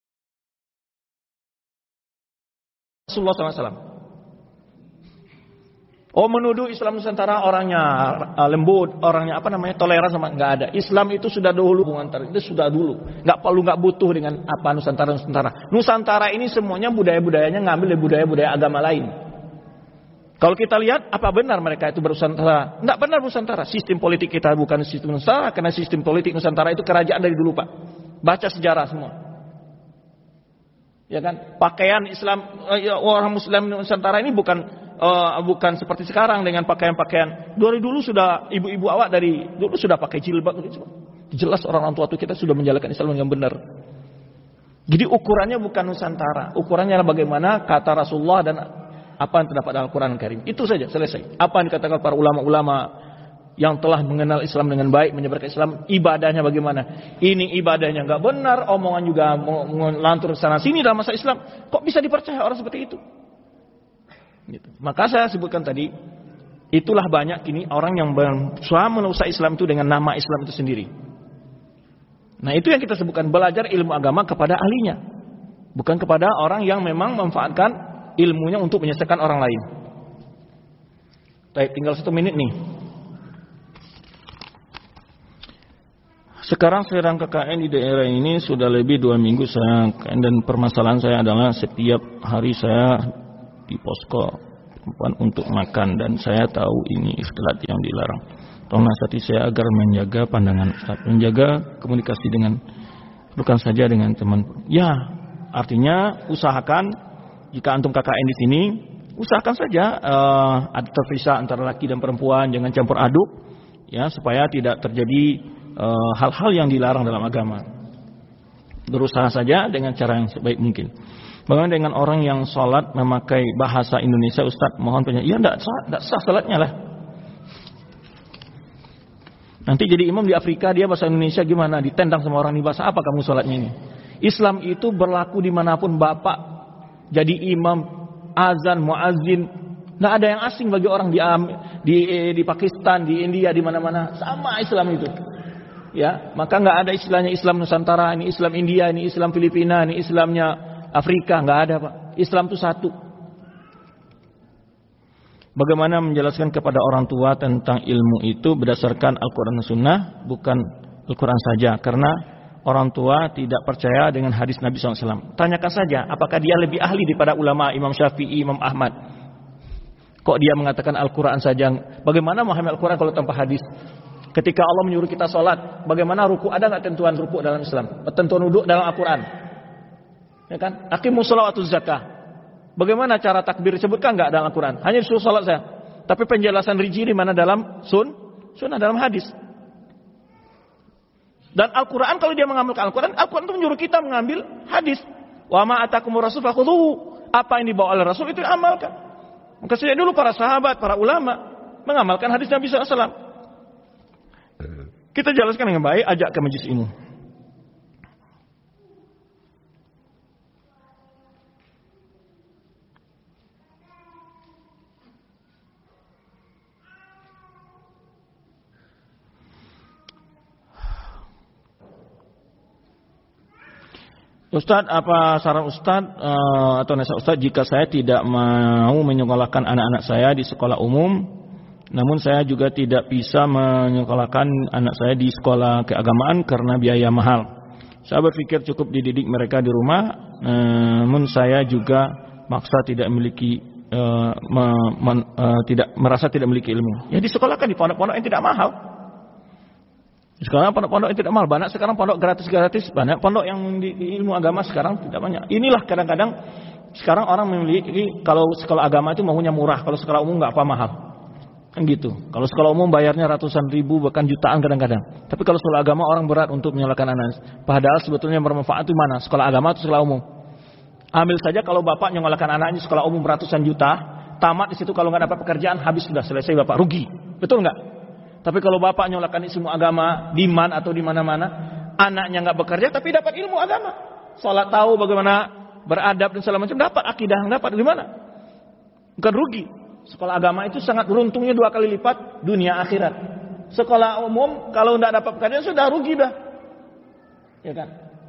Rasulullah shallallahu alaihi wasallam. Oh, menuduh Islam Nusantara orangnya uh, lembut, orangnya apa namanya toleran sama nggak ada. Islam itu sudah dulu antar itu sudah dulu. Nggak perlu nggak butuh dengan apa Nusantara Nusantara. Nusantara ini semuanya budaya-budayanya ngambil dari budaya-budaya agama lain. Kalau kita lihat apa benar mereka itu berusantara? Nggak benar Nusantara. Sistem politik kita bukan sistem Nusantara, karena sistem politik Nusantara itu kerajaan dari dulu, Pak. Baca sejarah semua. Ya kan? Pakaian Islam orang Muslim Nusantara ini bukan Uh, bukan seperti sekarang dengan pakaian-pakaian. Dari dulu sudah ibu-ibu awak dari dulu sudah pakai jilbab. Jelas orang-orang tua kita sudah menjalankan Islam yang benar. Jadi ukurannya bukan Nusantara, ukurannya adalah bagaimana kata Rasulullah dan apa yang terdapat dalam Al-Quran Al-Karim. Itu saja, selesai. Apa yang dikatakan para ulama-ulama yang telah mengenal Islam dengan baik, menyebarkan Islam, ibadahnya bagaimana? Ini ibadahnya enggak benar, omongan juga melantur sana sini dalam masa Islam. Kok bisa dipercaya orang seperti itu? Gitu. Maka saya sebutkan tadi, itulah banyak kini orang yang berusaha merusak Islam itu dengan nama Islam itu sendiri. Nah itu yang kita sebutkan, belajar ilmu agama kepada ahlinya, bukan kepada orang yang memang memanfaatkan ilmunya untuk menyesatkan orang lain. Baik, tinggal satu menit nih. Sekarang sedang K K N di daerah ini sudah lebih dua minggu saya, dan permasalahan saya adalah setiap hari saya di posko perempuan untuk makan, dan saya tahu ini ikhtilat yang dilarang. Tolong nasihati saya agar menjaga pandangan Ustaz, menjaga komunikasi dengan bukan saja dengan teman. Ya, artinya usahakan jika antum K K N di sini, usahakan saja uh, ada terpisah antara laki dan perempuan, jangan campur aduk, ya supaya tidak terjadi uh, hal-hal yang dilarang dalam agama. Berusaha saja dengan cara yang sebaik mungkin. Bagaimana dengan orang yang sholat memakai bahasa Indonesia, Ustaz? Mohon penjelasan. Iya, tidak sah, tidak sah sholatnya lah. Nanti jadi imam di Afrika, dia bahasa Indonesia gimana? Ditendang sama orang, di bahasa apa kamu sholatnya ini? Islam itu berlaku dimanapun bapak jadi imam, azan, muazzin. Tidak ada yang asing bagi orang di, di, di Pakistan, di India, di mana-mana. Sama Islam itu. Ya, maka nggak ada istilahnya Islam Nusantara, ini Islam India, ini Islam Filipina, ini Islamnya Afrika, nggak ada, Pak. Islam itu satu. Bagaimana menjelaskan kepada orang tua tentang ilmu itu berdasarkan Al-Quran dan Sunnah, bukan Al-Quran saja. Karena orang tua tidak percaya dengan hadis Nabi shallallahu alaihi wasallam. Tanyakan saja, apakah dia lebih ahli daripada ulama Imam Syafi'i, Imam Ahmad? Kok dia mengatakan Al-Quran saja? Bagaimana memahami Al-Quran kalau tanpa hadis? Ketika Allah menyuruh kita sholat, bagaimana ruku? Ada nggak tentuan ruku dalam Islam? Tentuan wudhu dalam Al-Quran? Ya kan? Aqimus shalah watuz zakah. Bagaimana cara takbir? Sebutkan nggak dalam Al-Quran? Hanya disuruh sholat saja. Tapi penjelasan rinci di mana dalam sun, sunnah dalam hadis. Dan Al-Quran kalau dia mengambil Al-Quran, Al-Quran itu menyuruh kita mengambil hadis. Wa ma atakumur rasul fakhudhuhu. Apa yang dibawa oleh Rasul itu amalkan. Maka sejak dulu para sahabat, para ulama mengamalkan hadis Nabi shallallahu alaihi wasallam. Kita jelaskan dengan baik, ajak ke majelis ilmu. Ustadz, apa saran Ustadz uh, atau nasihat Ustadz jika saya tidak mau menyekolahkan anak-anak saya di sekolah umum, namun saya juga tidak bisa menyekolahkan anak saya di sekolah keagamaan karena biaya mahal. Saya berpikir cukup dididik mereka di rumah, namun saya juga maksa tidak memiliki uh, me, men, uh, tidak merasa tidak memiliki ilmu. Ya disekolahkan di pondok-pondok yang tidak mahal. Sekarang pondok-pondok yang tidak mahal, banyak sekarang pondok gratis-gratis, banyak pondok yang di, di ilmu agama sekarang tidak banyak. Inilah kadang-kadang sekarang orang memiliki, kalau sekolah agama itu maunya murah, kalau sekolah umum nggak apa mahal, kan gitu. Kalau sekolah umum bayarnya ratusan ribu bahkan jutaan kadang-kadang. Tapi kalau sekolah agama orang berat untuk menyalakan anak. Padahal sebetulnya yang bermanfaat itu mana? Sekolah agama atau sekolah umum? Ambil saja kalau bapak nyalakan anaknya sekolah umum ratusan juta, tamat di situ kalau nggak dapat pekerjaan habis sudah selesai bapak rugi, betul nggak? Tapi kalau bapak nyolakan semua agama di man atau di mana-mana, anaknya nggak bekerja tapi dapat ilmu agama, sholat tahu bagaimana beradab dan segala macam, dapat akidah yang dapat di mana? Bukan rugi. Sekolah agama itu sangat beruntungnya dua kali lipat dunia akhirat. Sekolah umum kalau nggak dapat pekerjaan sudah rugi dah, ya kan?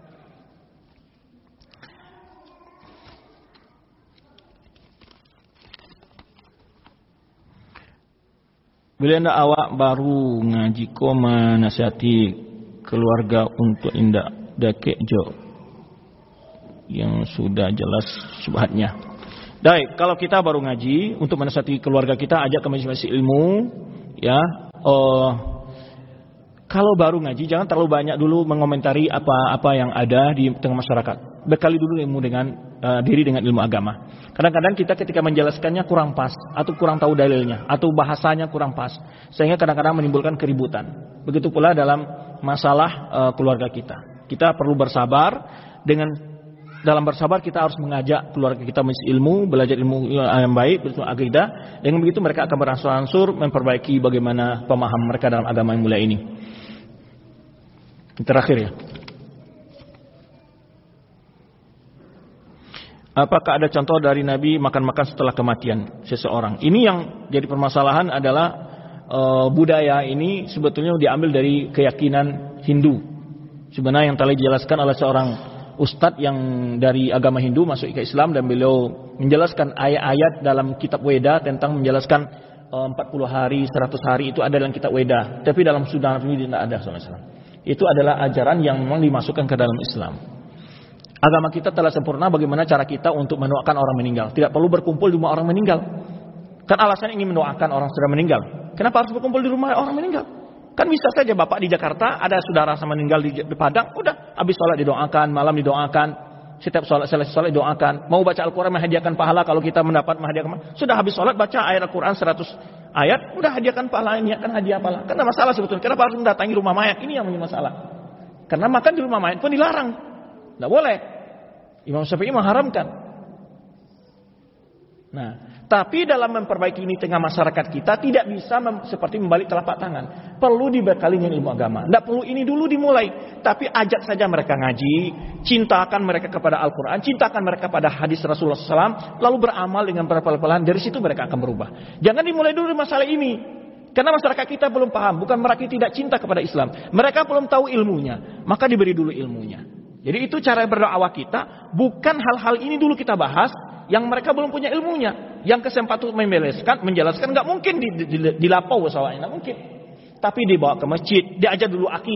Bila anda awak baru ngaji ko menasihati keluarga untuk indak dakek jo yang sudah jelas subhatnya. Baik, kalau kita baru ngaji untuk menasihati keluarga kita, ajak ke majelis ilmu, ya. Oh, kalau baru ngaji jangan terlalu banyak dulu mengomentari apa-apa yang ada di tengah masyarakat. Bekali dulu ilmu dengan uh, diri dengan ilmu agama. Kadang-kadang kita ketika menjelaskannya kurang pas, atau kurang tahu dalilnya, atau bahasanya kurang pas, sehingga kadang-kadang menimbulkan keributan. Begitu pula dalam masalah uh, keluarga kita. Kita perlu bersabar. Dengan dalam bersabar kita harus mengajak keluarga kita mencari ilmu, belajar ilmu yang baik, betul akidah. Dengan begitu mereka akan beransur-ansur memperbaiki bagaimana pemahaman mereka dalam agama yang mulia ini. Terakhir ya. Apakah ada contoh dari Nabi makan-makan setelah kematian seseorang? Ini yang jadi permasalahan adalah e, budaya ini sebetulnya diambil dari keyakinan Hindu. Sebenarnya yang telah dijelaskan oleh seorang ustadz yang dari agama Hindu masuk ke Islam, dan beliau menjelaskan ayat-ayat dalam kitab Weda tentang menjelaskan e, empat puluh hari, seratus hari itu ada dalam kitab Weda. Tapi dalam Sunnah ini tidak ada sallallahu alaihi wasallam. Itu adalah ajaran yang memang dimasukkan ke dalam Islam. Agama kita telah sempurna, bagaimana cara kita untuk mendoakan orang meninggal. Tidak perlu berkumpul di rumah orang meninggal. Kan alasan ingin mendoakan orang sudah meninggal. Kenapa harus berkumpul di rumah orang meninggal? Kan bisa saja bapak di Jakarta, ada saudara sama meninggal di Padang, udah habis sholat didoakan, malam didoakan, setiap sholat selesai sholat didoakan. Mau baca Al-Quran menghadiahkan pahala kalau kita mendapat menghadiahkan. Sudah habis sholat baca ayat Al-Quran seratus ayat, udah hadiahkan pahala, ini akan hadiah pahala. Kan ada masalah sebetulnya. Kenapa harus mendatangi rumah mayat? Ini yang menjadi masalah. Karena makan di rumah mayat pun dilarang. Tidak boleh. Imam Syafi'i mengharamkan. Nah, tapi dalam memperbaiki ini tengah masyarakat kita tidak bisa mem- seperti membalik telapak tangan. Perlu dibekali dengan ilmu agama. Tidak perlu ini dulu dimulai, tapi ajak saja mereka ngaji, cintakan mereka kepada Al-Quran, cintakan mereka pada hadis Rasulullah shallallahu alaihi wasallam, lalu beramal dengan pelan-pelan. Dari situ mereka akan berubah. Jangan dimulai dulu masalah ini, karena masyarakat kita belum paham. Bukan mereka tidak cinta kepada Islam, mereka belum tahu ilmunya. Maka diberi dulu ilmunya. Jadi itu cara berdakwah kita, bukan hal-hal ini dulu kita bahas yang mereka belum punya ilmunya. Yang kesempatan untuk menjelaskan, menjelaskan nggak mungkin di, di, di, dilapau soalnya, nggak mungkin. Tapi dibawa ke masjid, diajar dulu akidah,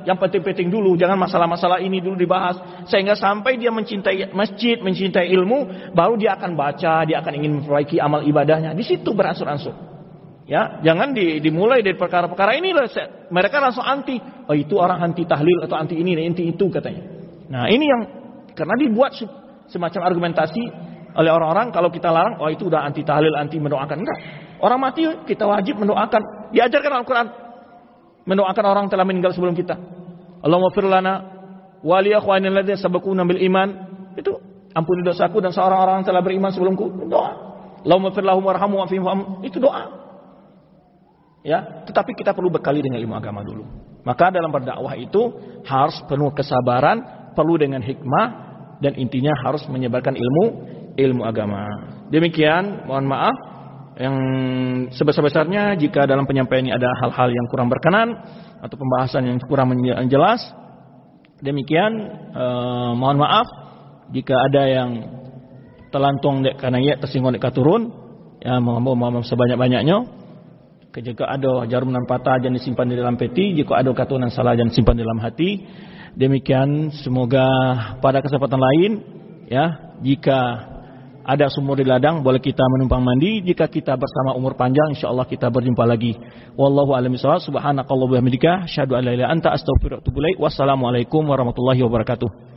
yang penting-penting dulu, jangan masalah-masalah ini dulu dibahas, sehingga sampai dia mencintai masjid, mencintai ilmu, baru dia akan baca, dia akan ingin memperbaiki amal ibadahnya. Di situ beransur-ansur. Ya, jangan di, dimulai dari perkara-perkara ini lah. Mereka langsung anti. Oh, itu orang anti tahlil atau anti ini, anti itu katanya. Nah, ini yang karena dibuat semacam argumentasi oleh orang-orang kalau kita larang, oh itu udah anti tahlil, anti mendoakan. Enggak. Orang mati kita wajib mendoakan. Diajarkan Al-Quran. Mendoakan orang telah meninggal sebelum kita. Allahumma fir lana wa li akhwanina alladzina sabaquna bil iman. Itu ampuni dosaku dan seorang-orang yang telah beriman sebelumku. Doa. Allahumma fir lahum warhamhum wa'afihim. Itu doa. Ya, tetapi kita perlu bekali dengan ilmu agama dulu. Maka dalam berdakwah itu harus penuh kesabaran, perlu dengan hikmah, dan intinya harus menyebarkan ilmu ilmu agama. Demikian, mohon maaf yang sebesar-besarnya jika dalam penyampaian ini ada hal-hal yang kurang berkenan atau pembahasan yang kurang jelas. Demikian, eh, mohon maaf jika ada yang telantung dek karena ya tersinggung dek katurun, ya mohon maaf sebanyak-banyaknya. Jika ada jarum nan patah jangan disimpan di dalam peti, jika ada katunan salah jangan simpan di dalam hati. Demikian, semoga pada kesempatan lain ya, jika ada sumur di ladang, boleh kita menumpang mandi. Jika kita bersama umur panjang, insyaallah kita berjumpa lagi. Wallahu a'lam bishawab. Subhanakallahumma wa bihamdika, asyhadu an la ilaha illa anta, astaghfiruka wa atubu ilaik. Wassalamualaikum warahmatullahi wabarakatuh.